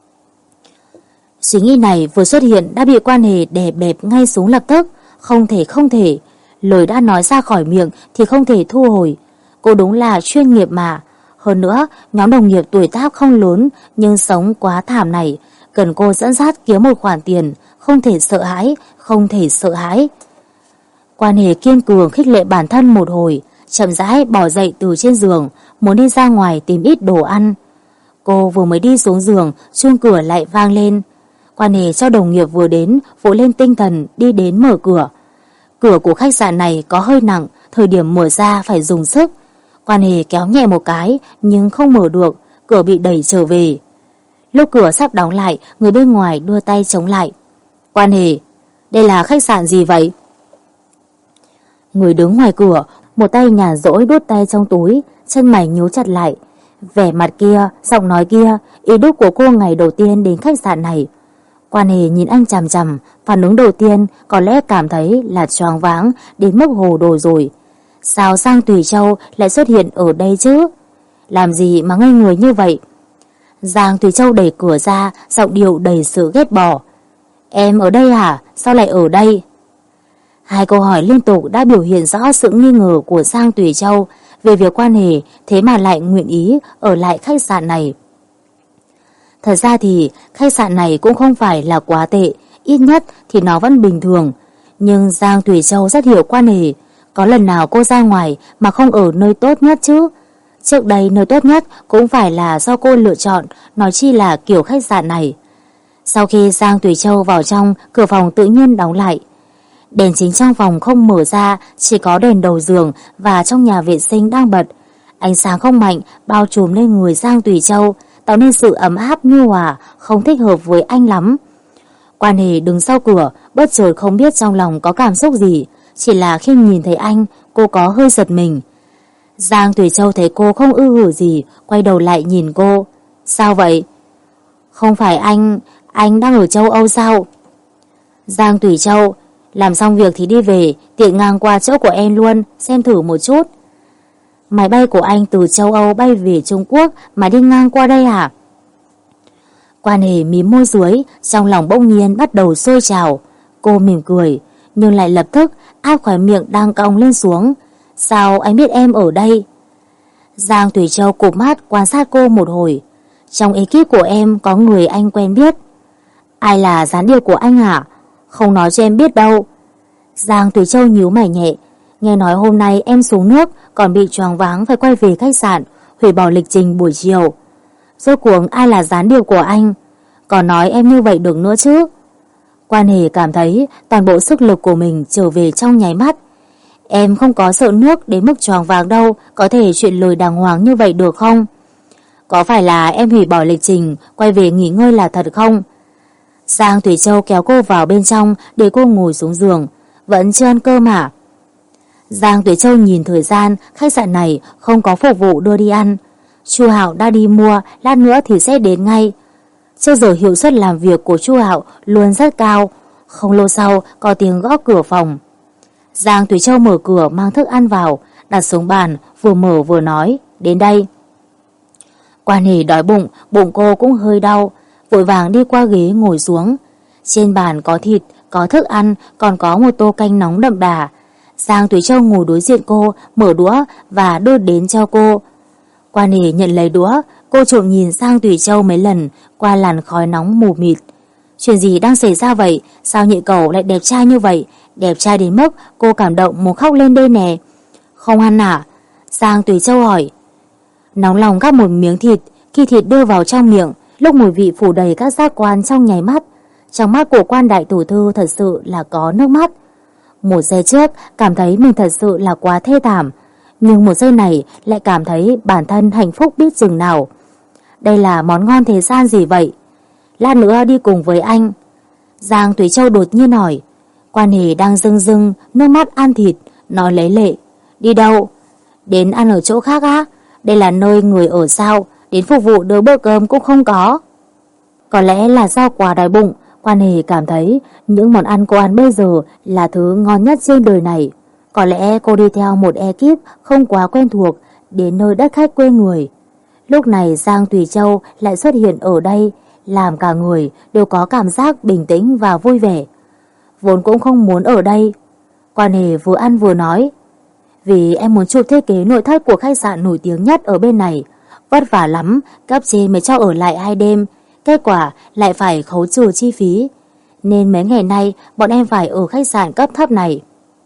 A: Suy nghĩ này vừa xuất hiện đã bị Quan Hề đè bẹp ngay xuống lập tức. Không thể không thể. Lời đã nói ra khỏi miệng thì không thể thu hồi. Cô đúng là chuyên nghiệp mà. Hơn nữa, nhóm đồng nghiệp tuổi tác không lớn nhưng sống quá thảm này, cần cô dẫn dắt kiếm một khoản tiền. Không thể sợ hãi, không thể sợ hãi. Quan Hề kiên cường khích lệ bản thân một hồi, chậm rãi bỏ dậy từ trên giường, muốn đi ra ngoài tìm ít đồ ăn. Cô vừa mới đi xuống giường, chuông cửa lại vang lên. Quan Hề cho đồng nghiệp vừa đến vội lên tinh thần đi đến mở cửa. Cửa của khách sạn này có hơi nặng, thời điểm mở ra phải dùng sức. Quan Hề kéo nhẹ một cái nhưng không mở được, cửa bị đẩy trở về. Lúc cửa sắp đóng lại, người bên ngoài đưa tay chống lại. Quan Hề, đây là khách sạn gì vậy? Người đứng ngoài cửa, một tay nhàn rỗi đút tay trong túi, chân mày nhíu chặt lại. Vẻ mặt kia, giọng nói kia, ý đức của cô ngày đầu tiên đến khách sạn này. Quan Hề nhìn anh chằm chằm, phản ứng đầu tiên có lẽ cảm thấy là choáng váng đến mức hồ đồ rồi. Sao Giang Tùy Châu lại xuất hiện ở đây chứ? Làm gì mà ngây người như vậy? Giang Tùy Châu đẩy cửa ra, giọng điệu đầy sự ghét bỏ. Em ở đây hả? Sao lại ở đây? Hai câu hỏi liên tục đã biểu hiện rõ sự nghi ngờ của Giang Tùy Châu về việc Quan Hề thế mà lại nguyện ý ở lại khách sạn này. Thật ra thì khách sạn này cũng không phải là quá tệ, ít nhất thì nó vẫn bình thường. Nhưng Giang Tùy Châu rất hiểu Quan Hề. Có lần nào cô ra ngoài mà không ở nơi tốt nhất chứ? Trước đây nơi tốt nhất cũng phải là do cô lựa chọn, nói chi là kiểu khách sạn này. Sau khi Giang Tùy Châu vào trong, cửa phòng tự nhiên đóng lại. Đèn chính trong phòng không mở ra, chỉ có đèn đầu giường và trong nhà vệ sinh đang bật. Ánh sáng không mạnh bao trùm lên người Giang Tùy Châu, tạo nên sự ấm áp nhu hòa, không thích hợp với anh lắm. Quan Hề đứng sau cửa, bất chợt không biết trong lòng có cảm xúc gì, chỉ là khi nhìn thấy anh, cô có hơi giật mình. Giang Tùy Châu thấy cô không ư hử gì, quay đầu lại nhìn cô. Sao vậy? Không phải anh, anh đang ở châu Âu sao? Giang Tùy Châu, làm xong việc thì đi về, tiện ngang qua chỗ của em luôn, xem thử một chút. Máy bay của anh từ châu Âu bay về Trung Quốc mà đi ngang qua đây hả? Quan Hề mím môi dưới, trong lòng bỗng nhiên bắt đầu sôi trào. Cô mỉm cười, nhưng lại lập tức áp khóe miệng đang cong lên xuống. Sao anh biết em ở đây? Giang Tùy Châu cụp mắt quan sát cô một hồi. Trong ekip của em có người anh quen biết. Ai là gián điệp của anh hả? Không nói cho em biết đâu. Giang Tùy Châu nhíu mày nhẹ. Nghe nói hôm nay em xuống nước còn bị choáng váng phải quay về khách sạn, hủy bỏ lịch trình buổi chiều. Rốt cuộc ai là gián điệp của anh? Còn nói em như vậy được nữa chứ? Quan Hề cảm thấy toàn bộ sức lực của mình trở về trong nháy mắt. Em không có sợ nước đến mức choáng váng đâu, có thể chuyện lời đàng hoàng như vậy được không? Có phải là em hủy bỏ lịch trình, quay về nghỉ ngơi là thật không? Giang Thủy Châu kéo cô vào bên trong để cô ngồi xuống giường. Vẫn chưa ăn cơm hả? Giang Thủy Châu nhìn thời gian, khách sạn này không có phục vụ đưa đi ăn. Chu Hạo đã đi mua, lát nữa thì sẽ đến ngay. Trước giờ hiệu suất làm việc của Chu Hạo luôn rất cao. Không lâu sau có tiếng gõ cửa phòng. Giang Thủy Châu mở cửa mang thức ăn vào, đặt xuống bàn, vừa mở vừa nói, đến đây. Quan Hề đói bụng, bụng cô cũng hơi đau, vội vàng đi qua ghế ngồi xuống. Trên bàn có thịt, có thức ăn, còn có một tô canh nóng đậm đà. Giang Thủy Châu ngồi đối diện cô, mở đũa và đưa đến cho cô. Quan Hề nhận lấy đũa, cô trộm nhìn Giang Thủy Châu mấy lần qua làn khói nóng mù mịt. Chuyện gì đang xảy ra vậy? Sao nhị cậu lại đẹp trai như vậy? Đẹp trai đến mức cô cảm động muốn khóc lên đây nè. Không ăn à? Giang Thủy Châu hỏi. Nóng lòng gắp một miếng thịt, khi thịt đưa vào trong miệng, lúc mùi vị phủ đầy các giác quan trong nháy mắt. Trong mắt của quan đại tiểu thư thật sự là có nước mắt. Một giây trước cảm thấy mình thật sự là quá thê thảm, nhưng một giây này lại cảm thấy bản thân hạnh phúc biết chừng nào. Đây là món ngon thế gian gì vậy? Lát nữa đi cùng với anh. Giang Thủy Châu đột nhiên hỏi. Quan Hề đang rưng rưng nước mắt ăn thịt, nói lấy lệ. Đi đâu? Đến ăn ở chỗ khác á? Đây là nơi người ở sao? Đến phục vụ đưa bữa cơm cũng không có. Có lẽ là do quá đói bụng, Quan Hề cảm thấy những món ăn cô ăn bây giờ là thứ ngon nhất trên đời này. Có lẽ cô đi theo một ekip không quá quen thuộc đến nơi đất khách quê người. Lúc này Giang Thủy Châu lại xuất hiện ở đây, làm cả người đều có cảm giác bình tĩnh và vui vẻ. Vốn cũng không muốn ở đây. Quan Hề vừa ăn vừa nói. Vì em muốn chụp thiết kế nội thất của khách sạn nổi tiếng nhất ở bên này. Vất vả lắm, cấp trên mới cho ở lại hai đêm. Kết quả lại phải khấu trừ chi phí. Nên mấy ngày nay bọn em phải ở khách sạn cấp thấp này.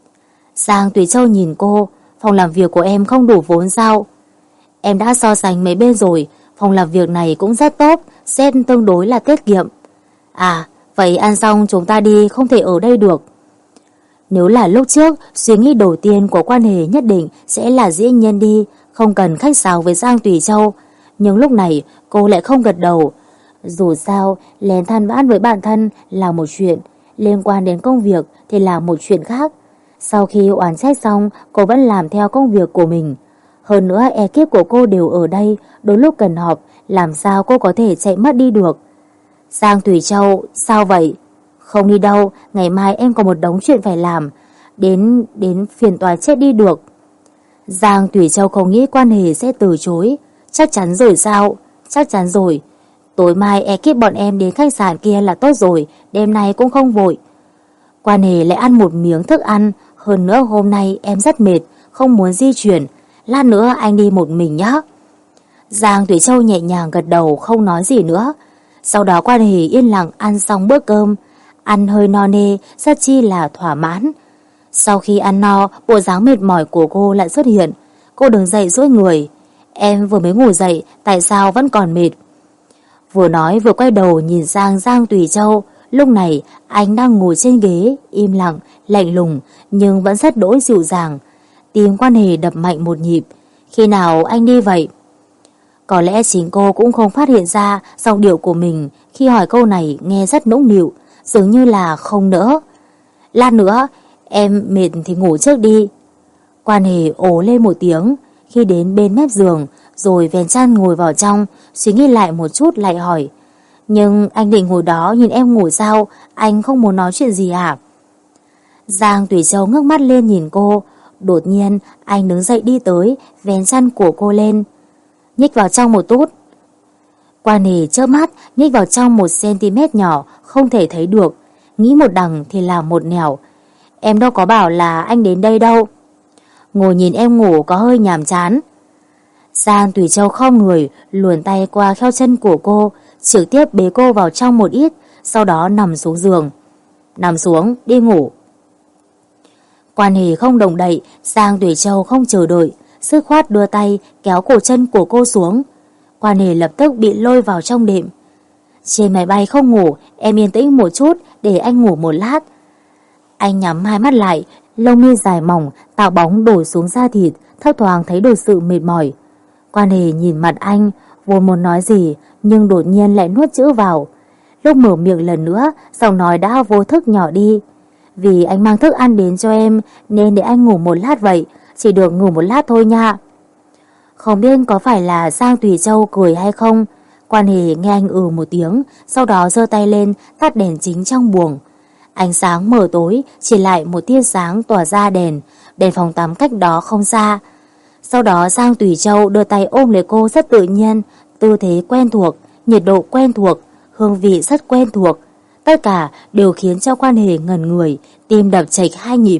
A: Giang Thủy Châu nhìn cô. Phòng làm việc của em không đủ vốn sao? Em đã so sánh mấy bên rồi. Phòng làm việc này cũng rất tốt, xét tương đối là tiết kiệm. À, vậy ăn xong chúng ta đi, không thể ở đây được. Nếu là lúc trước, suy nghĩ đầu tiên của Quan Hề nhất định sẽ là dĩ nhiên đi, không cần khách sáo với Giang Thủy Châu. Nhưng lúc này cô lại không gật đầu. Dù sao, lén than vãn với bản thân là một chuyện, liên quan đến công việc thì là một chuyện khác. Sau khi oán trách xong, cô vẫn làm theo công việc của mình. Hơn nữa ekip của cô đều ở đây, đôi lúc cần họp, làm sao cô có thể chạy mất đi được. Giang Thủy Châu, sao vậy? Không đi đâu, ngày mai em có một đống chuyện phải làm. Đến, đến phiền toái chết đi được. Giang Thủy Châu không nghĩ Quan Hề sẽ từ chối. Chắc chắn rồi sao? Chắc chắn rồi. Tối mai ekip bọn em đến khách sạn kia là tốt rồi, đêm nay cũng không vội. Quan Hề lại ăn một miếng thức ăn. Hơn nữa hôm nay em rất mệt, không muốn di chuyển. Lát nữa anh đi một mình nhé. Giang Thủy Châu nhẹ nhàng gật đầu, không nói gì nữa. Sau đó Quan Hề yên lặng ăn xong bữa cơm. Ăn hơi no nê, rất chi là thỏa mãn. Sau khi ăn no, bộ dáng mệt mỏi của cô lại xuất hiện. Cô đứng dậy duỗi người. Em vừa mới ngủ dậy, tại sao vẫn còn mệt? Vừa nói vừa quay đầu nhìn sang Giang Thủy Châu. Lúc này anh đang ngồi trên ghế, im lặng, lạnh lùng, nhưng vẫn rất đỗi dịu dàng. Tim Quan Hề đập mạnh một nhịp. Khi nào anh đi vậy? Có lẽ chính cô cũng không phát hiện ra giọng điệu của mình khi hỏi câu này nghe rất nũng nịu, dường như là không nỡ. Lát nữa, em mệt thì ngủ trước đi. Quan Hề ồ lên một tiếng khi đến bên mép giường, rồi vén chăn ngồi vào trong, suy nghĩ lại một chút lại hỏi. Nhưng anh định ngồi đó nhìn em ngủ sao? Anh không muốn nói chuyện gì à? Giang Tùy Châu ngước mắt lên nhìn cô. Đột nhiên anh đứng dậy đi tới, vén chăn của cô lên. Nhích vào trong một chút. Quan Hề chớp mắt nhích vào trong một cm nhỏ, không thể thấy được. Nghĩ một đằng thì làm một nẻo. Em đâu có bảo là anh đến đây đâu. Ngồi nhìn em ngủ có hơi nhàm chán. Giang Tùy Châu khom người, luồn tay qua kheo chân của cô, trực tiếp bế cô vào trong một ít, sau đó nằm xuống giường. Nằm xuống, đi ngủ. Quan Hề không động đậy, Giang Tùy Châu không chờ đợi, dứt khoát đưa tay kéo cổ chân của cô xuống. Quan Hề lập tức bị lôi vào trong đệm. Trên máy bay không ngủ, em yên tĩnh một chút để anh ngủ một lát. Anh nhắm hai mắt lại, lông mi dài mỏng tạo bóng đổ xuống da thịt, thấp thoáng thấy được sự mệt mỏi. Quan Hề nhìn mặt anh, vốn muốn nói gì nhưng đột nhiên lại nuốt chữ vào. Lúc mở miệng lần nữa, giọng nói đã vô thức nhỏ đi. Vì anh mang thức ăn đến cho em nên để anh ngủ một lát vậy, chỉ được ngủ một lát thôi nha. Không biết có phải là Giang Tùy Châu cười hay không. Quan Hề nghe anh ừ một tiếng, sau đó giơ tay lên tắt đèn chính trong buồng. Ánh sáng mờ tối, chỉ lại một tia sáng tỏa ra đèn, đèn phòng tắm cách đó không xa. Sau đó Giang Tùy Châu đưa tay ôm lấy cô rất tự nhiên, tư thế quen thuộc, nhiệt độ quen thuộc, hương vị rất quen thuộc. Tất cả đều khiến cho Quan Hề ngẩn người, tim đập chệch hai nhịp.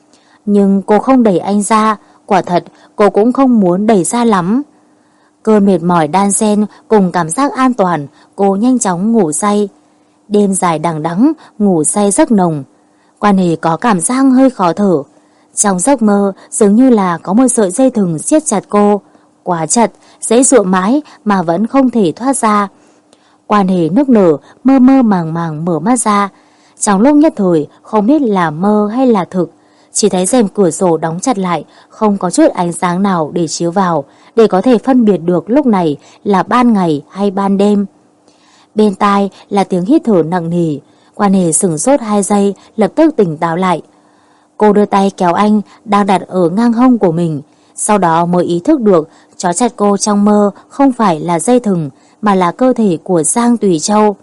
A: Nhưng cô không đẩy anh ra, quả thật cô cũng không muốn đẩy ra lắm. Cơn mệt mỏi đan xen cùng cảm giác an toàn, cô nhanh chóng ngủ say. Đêm dài đằng đẵng, ngủ say rất nồng. Quan Hề có cảm giác hơi khó thở. Trong giấc mơ dường như là có một sợi dây thừng siết chặt cô, quá chặt, giãy giụa mãi mà vẫn không thể thoát ra. Quan Hề nức nở, mơ mơ màng màng mở mắt ra. Trong lúc nhất thời không biết là mơ hay là thực, chỉ thấy rèm cửa sổ đóng chặt lại, không có chút ánh sáng nào để chiếu vào, để có thể phân biệt được lúc này là ban ngày hay ban đêm. Bên tai là tiếng hít thở nặng nề. Quan Hề sửng sốt hai giây, lập tức tỉnh táo lại. Cô đưa tay kéo anh đang đặt ở ngang hông của mình, sau đó mới ý thức được trói chặt cô trong mơ không phải là dây thừng mà là cơ thể của Giang Tùy Châu.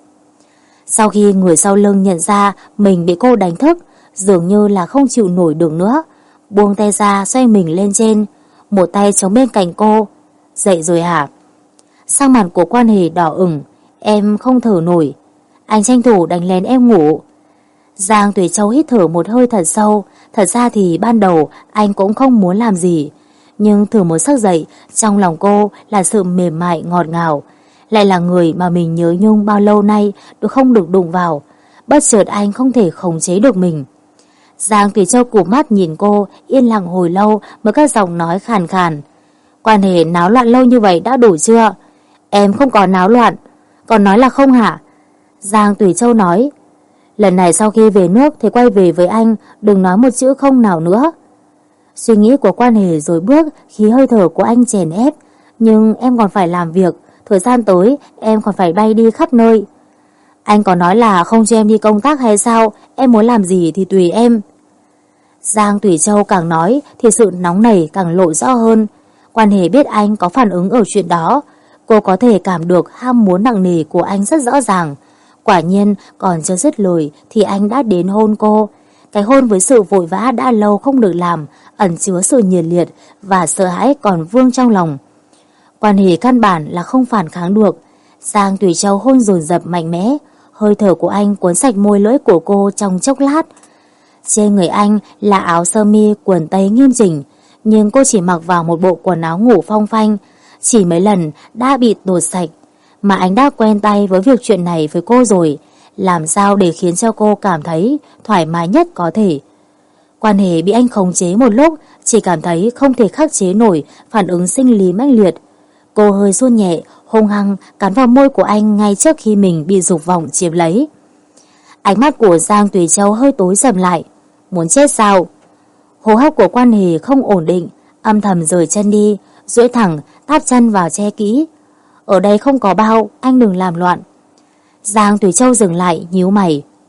A: Sau khi người sau lưng nhận ra mình bị cô đánh thức, dường như là không chịu nổi được nữa, buông tay ra xoay mình lên trên, một tay chống bên cạnh cô. Dậy rồi hả? Sắc mặt của Quan Hề đỏ ửng. Em không thở nổi. Anh tranh thủ đánh lén em ngủ. Giang Tùy Châu hít thở một hơi thật sâu. Thật ra thì ban đầu anh cũng không muốn làm gì, nhưng thử một giấc dậy, trong lòng cô là sự mềm mại ngọt ngào, lại là người mà mình nhớ nhung bao lâu nay được không được đụng vào. Bất chợt anh không thể khống chế được mình. Giang Tùy Châu cụp mắt nhìn cô, yên lặng hồi lâu mới cất giọng nói khàn khàn. Quan Hề náo loạn lâu như vậy đã đủ chưa? Em không có náo loạn. Còn nói là không hả? Giang Tùy Châu nói. Lần này sau khi về nước thì quay về với anh, đừng nói một chữ không nào nữa. Suy nghĩ của Quan Hề rồi bước, khí hơi thở của anh chèn ép. Nhưng em còn phải làm việc, thời gian tới em còn phải bay đi khắp nơi. Anh có nói là không cho em đi công tác hay sao? Em muốn làm gì thì tùy em. Giang Tùy Châu càng nói thì sự nóng nảy càng lộ rõ hơn. Quan Hề biết anh có phản ứng ở chuyện đó. Cô có thể cảm được ham muốn nặng nề của anh rất rõ ràng. Quả nhiên còn chưa dứt lời thì anh đã đến hôn cô. Cái hôn với sự vội vã đã lâu không được làm, ẩn chứa sự nhiệt liệt và sợ hãi còn vương trong lòng. Quan Hề căn bản là không phản kháng được. Giang Tùy Châu hôn dồn dập mạnh mẽ, hơi thở của anh cuốn sạch môi lưỡi của cô trong chốc lát. Trên người anh là áo sơ mi quần tây nghiêm chỉnh, nhưng cô chỉ mặc vào một bộ quần áo ngủ phong phanh, chỉ mấy lần đã bị tột sạch. Mà anh đã quen tay với việc chuyện này với cô rồi, làm sao để khiến cho cô cảm thấy thoải mái nhất có thể. Quan Hề bị anh khống chế một lúc, chỉ cảm thấy không thể khắc chế nổi phản ứng sinh lý mãnh liệt. Cô hơi run nhẹ, hung hăng cắn vào môi của anh ngay trước khi mình bị dục vọng chiếm lấy. Ánh mắt của Giang Tùy Châu hơi tối sầm lại. Muốn chết sao? Hô hấp của Quan Hề không ổn định, âm thầm rời chân đi, duỗi thẳng, tát chân vào che kỹ. Ở đây không có bao, anh đừng làm loạn. Giang Tùy Châu dừng lại, nhíu mày.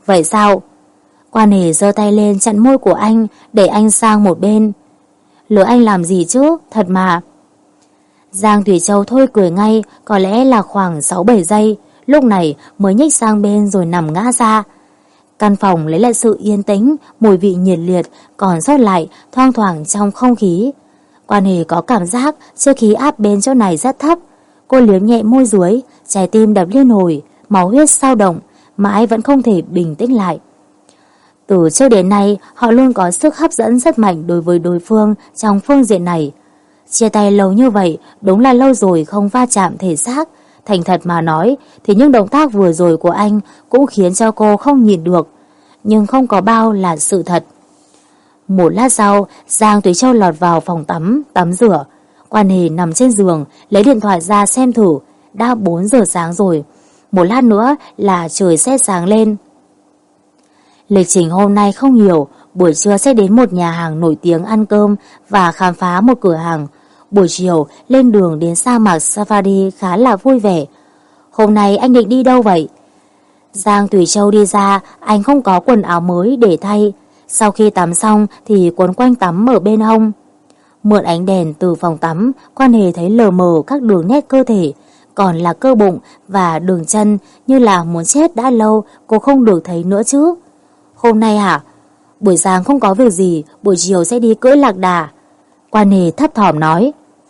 A: Vậy sao? Quan Hề giơ tay lên chặn môi của anh, để anh sang một bên. Lừa anh làm gì chứ, thật mà. Giang Thủy Châu thôi cười ngay, có lẽ là khoảng sáu bảy giây, lúc này mới nhích sang bên rồi nằm ngã ra. Căn phòng lấy lại sự yên tĩnh, mùi vị nhiệt liệt còn sót lại thoang thoảng trong không khí. Quan Hề có cảm giác chưa khí áp bên chỗ này rất thấp. Cô liếm nhẹ môi dưới, trái tim đập liên hồi, máu huyết dao động, mãi vẫn không thể bình tĩnh lại. Từ trước đến nay, họ luôn có sức hấp dẫn rất mạnh đối với đối phương trong phương diện này. Chia tay lâu như vậy, đúng là lâu rồi không va chạm thể xác. Thành thật mà nói, thì những động tác vừa rồi của anh cũng khiến cho cô không nhìn được. Nhưng không có bao là sự thật. Một lát sau, Giang Tuế Châu lọt vào phòng tắm, tắm rửa. Quan Hề nằm trên giường, lấy điện thoại ra xem thử. Đã bốn giờ sáng rồi. Một lát nữa là trời sẽ sáng lên. Lịch trình hôm nay không nhiều. Buổi trưa sẽ đến một nhà hàng nổi tiếng ăn cơm và khám phá một cửa hàng. Buổi chiều lên đường đến sa mạc Safari khá là vui vẻ. Hôm nay anh định đi đâu vậy? Giang Thủy Châu đi ra, anh không có quần áo mới để thay. Sau khi tắm xong thì quấn quanh tắm ở bên hông. Mượn ánh đèn từ phòng tắm, Quan Hề thấy lờ mờ các đường nét cơ thể, còn là cơ bụng và đường chân, như là muốn chết đã lâu cô không được thấy nữa chứ. Hôm nay hả? Buổi sáng không có việc gì, buổi chiều sẽ đi cưỡi lạc đà. Quan Hề thấp thỏm nói.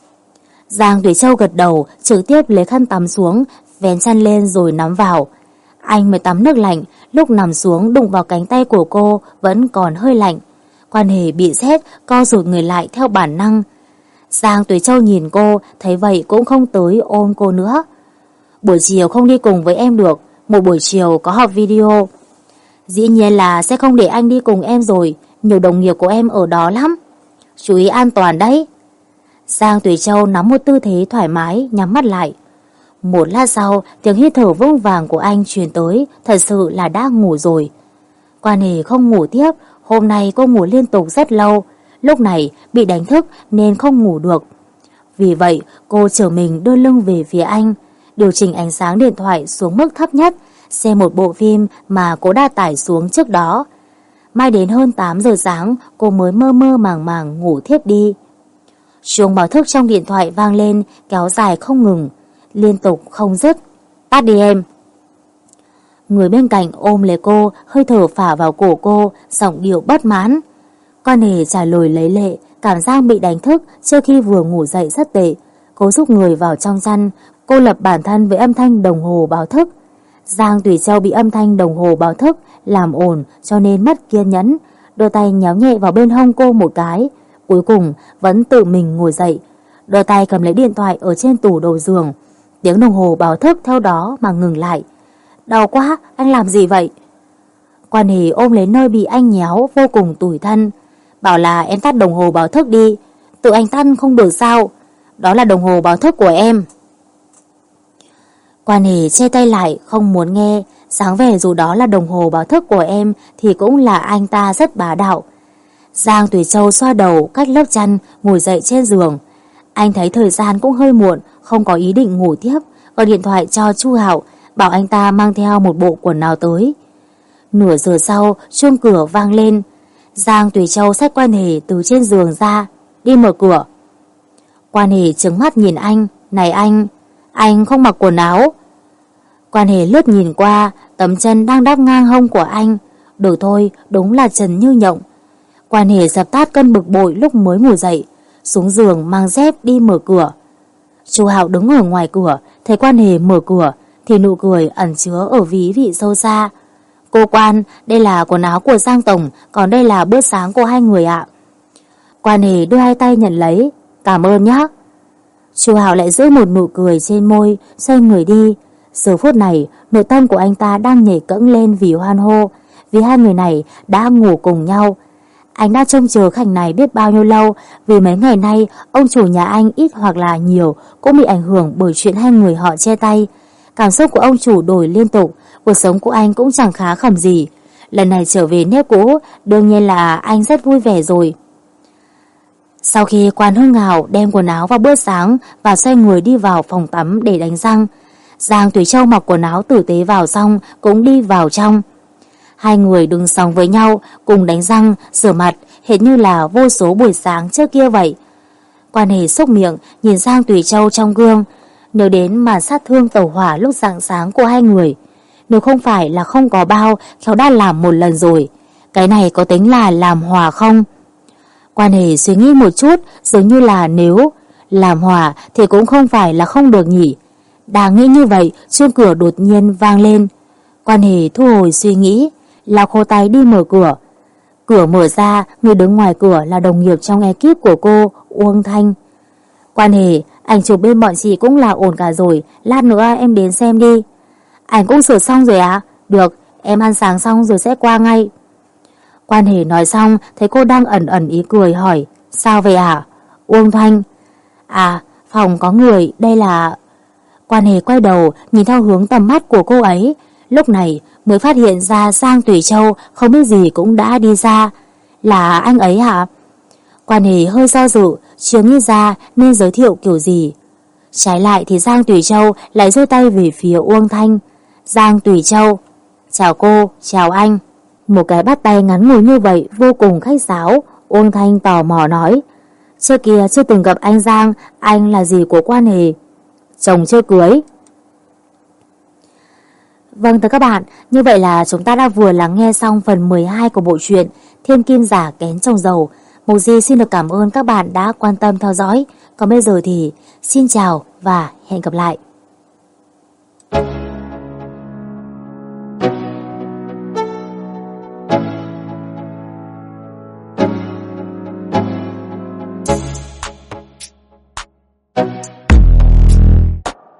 A: Giang Thủy Châu gật đầu, trực tiếp lấy khăn tắm xuống, vén chăn lên rồi nắm vào. Anh mới tắm nước lạnh, lúc nằm xuống đụng vào cánh tay của cô vẫn còn hơi lạnh. Quan Hề bị rét, co rụt người lại theo bản năng. Giang Tuế Châu nhìn cô, thấy vậy cũng không tới ôm cô nữa. Buổi chiều không đi cùng với em được, một buổi chiều có họp video. Dĩ nhiên là sẽ không để anh đi cùng em rồi, nhiều đồng nghiệp của em ở đó lắm. Chú ý an toàn đấy. Giang Tuế Châu nắm một tư thế thoải mái, nhắm mắt lại. Một lát sau, tiếng hít thở vững vàng của anh truyền tới, thật sự là đã ngủ rồi. Quan Hề không ngủ tiếp, hôm nay cô ngủ liên tục rất lâu, lúc này bị đánh thức nên không ngủ được. Vì vậy, cô trở mình đưa lưng về phía anh, điều chỉnh ánh sáng điện thoại xuống mức thấp nhất, xem một bộ phim mà cô đã tải xuống trước đó. Mai đến hơn tám giờ sáng, cô mới mơ mơ màng màng ngủ thiếp đi. Chuông báo thức trong điện thoại vang lên, kéo dài không ngừng, liên tục không dứt. Tắt đi em. Người bên cạnh ôm lấy cô, hơi thở phả vào cổ cô, giọng điệu bất mãn. Quan Hề trả lời lấy lệ, cảm giác bị đánh thức trước khi vừa ngủ dậy rất tệ. Cô rúc người vào trong chăn, cô lập bản thân với âm thanh đồng hồ báo thức. Giang Thủy Châu bị âm thanh đồng hồ báo thức làm ồn cho nên mất kiên nhẫn, đưa tay nhéo nhẹ vào bên hông cô một cái, cuối cùng vẫn tự mình ngồi dậy, đưa tay cầm lấy điện thoại ở trên tủ đầu giường. Tiếng đồng hồ báo thức theo đó mà ngừng lại. Đau quá, anh làm gì vậy? Quan Hề ôm lấy nơi bị anh nhéo vô cùng tủi thân. Bảo là em tắt đồng hồ báo thức đi. Tự anh tắt không được sao? Đó là đồng hồ báo thức của em. Quan Hề che tay lại không muốn nghe. Sáng vẻ dù đó là đồng hồ báo thức của em thì cũng là anh ta rất bá đạo. Giang Thủy Châu xoa đầu cách lớp chăn, ngồi dậy trên giường. Anh thấy thời gian cũng hơi muộn, không có ý định ngủ tiếp, gọi điện thoại cho Chu Hạo, bảo anh ta mang theo một bộ quần áo tới. Nửa giờ sau, chuông cửa vang lên. Giang Thủy Châu xách Quan Hề từ trên giường ra, đi mở cửa. Quan Hề trừng mắt nhìn anh. Này anh, anh không mặc quần áo. Quan Hề lướt nhìn qua, tấm chân đang đắp ngang hông của anh. Được thôi, đúng là trần như nhộng. Quan Hề dập tắt cơn bực bội lúc mới ngủ dậy, xuống giường mang dép đi mở cửa. Chu Hạo đứng ở ngoài cửa, thấy Quan Hề mở cửa thì nụ cười ẩn chứa ở ví vị sâu xa. Cô Quan, đây là quần áo của Giang Tổng, còn đây là bữa sáng của hai người ạ. Quan Hề đưa hai tay nhận lấy. Cảm ơn nhé. Chu Hạo lại giữ một nụ cười trên môi, xoay người đi. Giờ phút này, nội tâm của anh ta đang nhảy cẫng lên vì hoan hô, vì hai người này đã ngủ cùng nhau. Anh đã trông chờ cảnh này biết bao nhiêu lâu, vì mấy ngày nay ông chủ nhà anh ít hoặc là nhiều cũng bị ảnh hưởng bởi chuyện hai người họ chia tay. Cảm xúc của ông chủ đổi liên tục, cuộc sống của anh cũng chẳng khá khẩm gì. Lần này trở về nếp cũ, đương nhiên là anh rất vui vẻ rồi. Sau khi Quan Hưng Hào đem quần áo vào bữa sáng và xoay người đi vào phòng tắm để đánh răng, Giang Thủy Châu mặc quần áo tử tế vào xong cũng đi vào trong. Hai người đứng sóng với nhau, cùng đánh răng, rửa mặt, hệt như là vô số buổi sáng trước kia vậy. Quan Hề xúc miệng, nhìn Giang Tùy Châu trong gương, nhớ đến màn sát thương tẩu hỏa lúc rạng sáng của hai người. Nếu không phải là không có bao, khéo đã làm một lần rồi. Cái này có tính là làm hòa không? Quan Hề suy nghĩ một chút, dường như là nếu làm hòa thì cũng không phải là không được nhỉ. Đang nghĩ như vậy, chuông cửa đột nhiên vang lên. Quan Hề thu hồi suy nghĩ, lau khô tay đi mở cửa. Cửa mở ra, người đứng ngoài cửa là đồng nghiệp trong ekip của cô, Uông Thanh. Quan Hề, ảnh chụp bên bọn chị cũng là ổn cả rồi, lát nữa em đến xem đi. Ảnh cũng sửa xong rồi à? Được, em ăn sáng xong rồi sẽ qua ngay. Quan Hề nói xong, thấy cô đang ẩn ẩn ý cười hỏi, sao vậy hả? Uông Thanh, à, phòng có người, đây là... Quan Hề quay đầu, nhìn theo hướng tầm mắt của cô ấy, lúc này mới phát hiện ra Giang Tùy Châu không biết gì cũng đã đi ra. Là anh ấy hả? Quan Hề hơi do dự, chưa nghĩ ra nên giới thiệu kiểu gì. Trái lại thì Giang Tùy Châu lại giơ tay về phía Uông Thanh. Giang Tùy Châu, chào cô, chào anh. Một cái bắt tay ngắn ngủi như vậy vô cùng khách sáo. Uông Thanh tò mò nói, trước kia chưa từng gặp anh Giang, anh là gì của Quan Hề? Chồng chưa cưới. Vâng thưa các bạn, như vậy là chúng ta đã vừa lắng nghe xong phần mười hai của bộ truyện Thiên Kim Giả Kén Chồng Giàu. Mộc Di xin được cảm ơn các bạn đã quan tâm theo dõi. Còn bây giờ thì xin chào và hẹn gặp lại.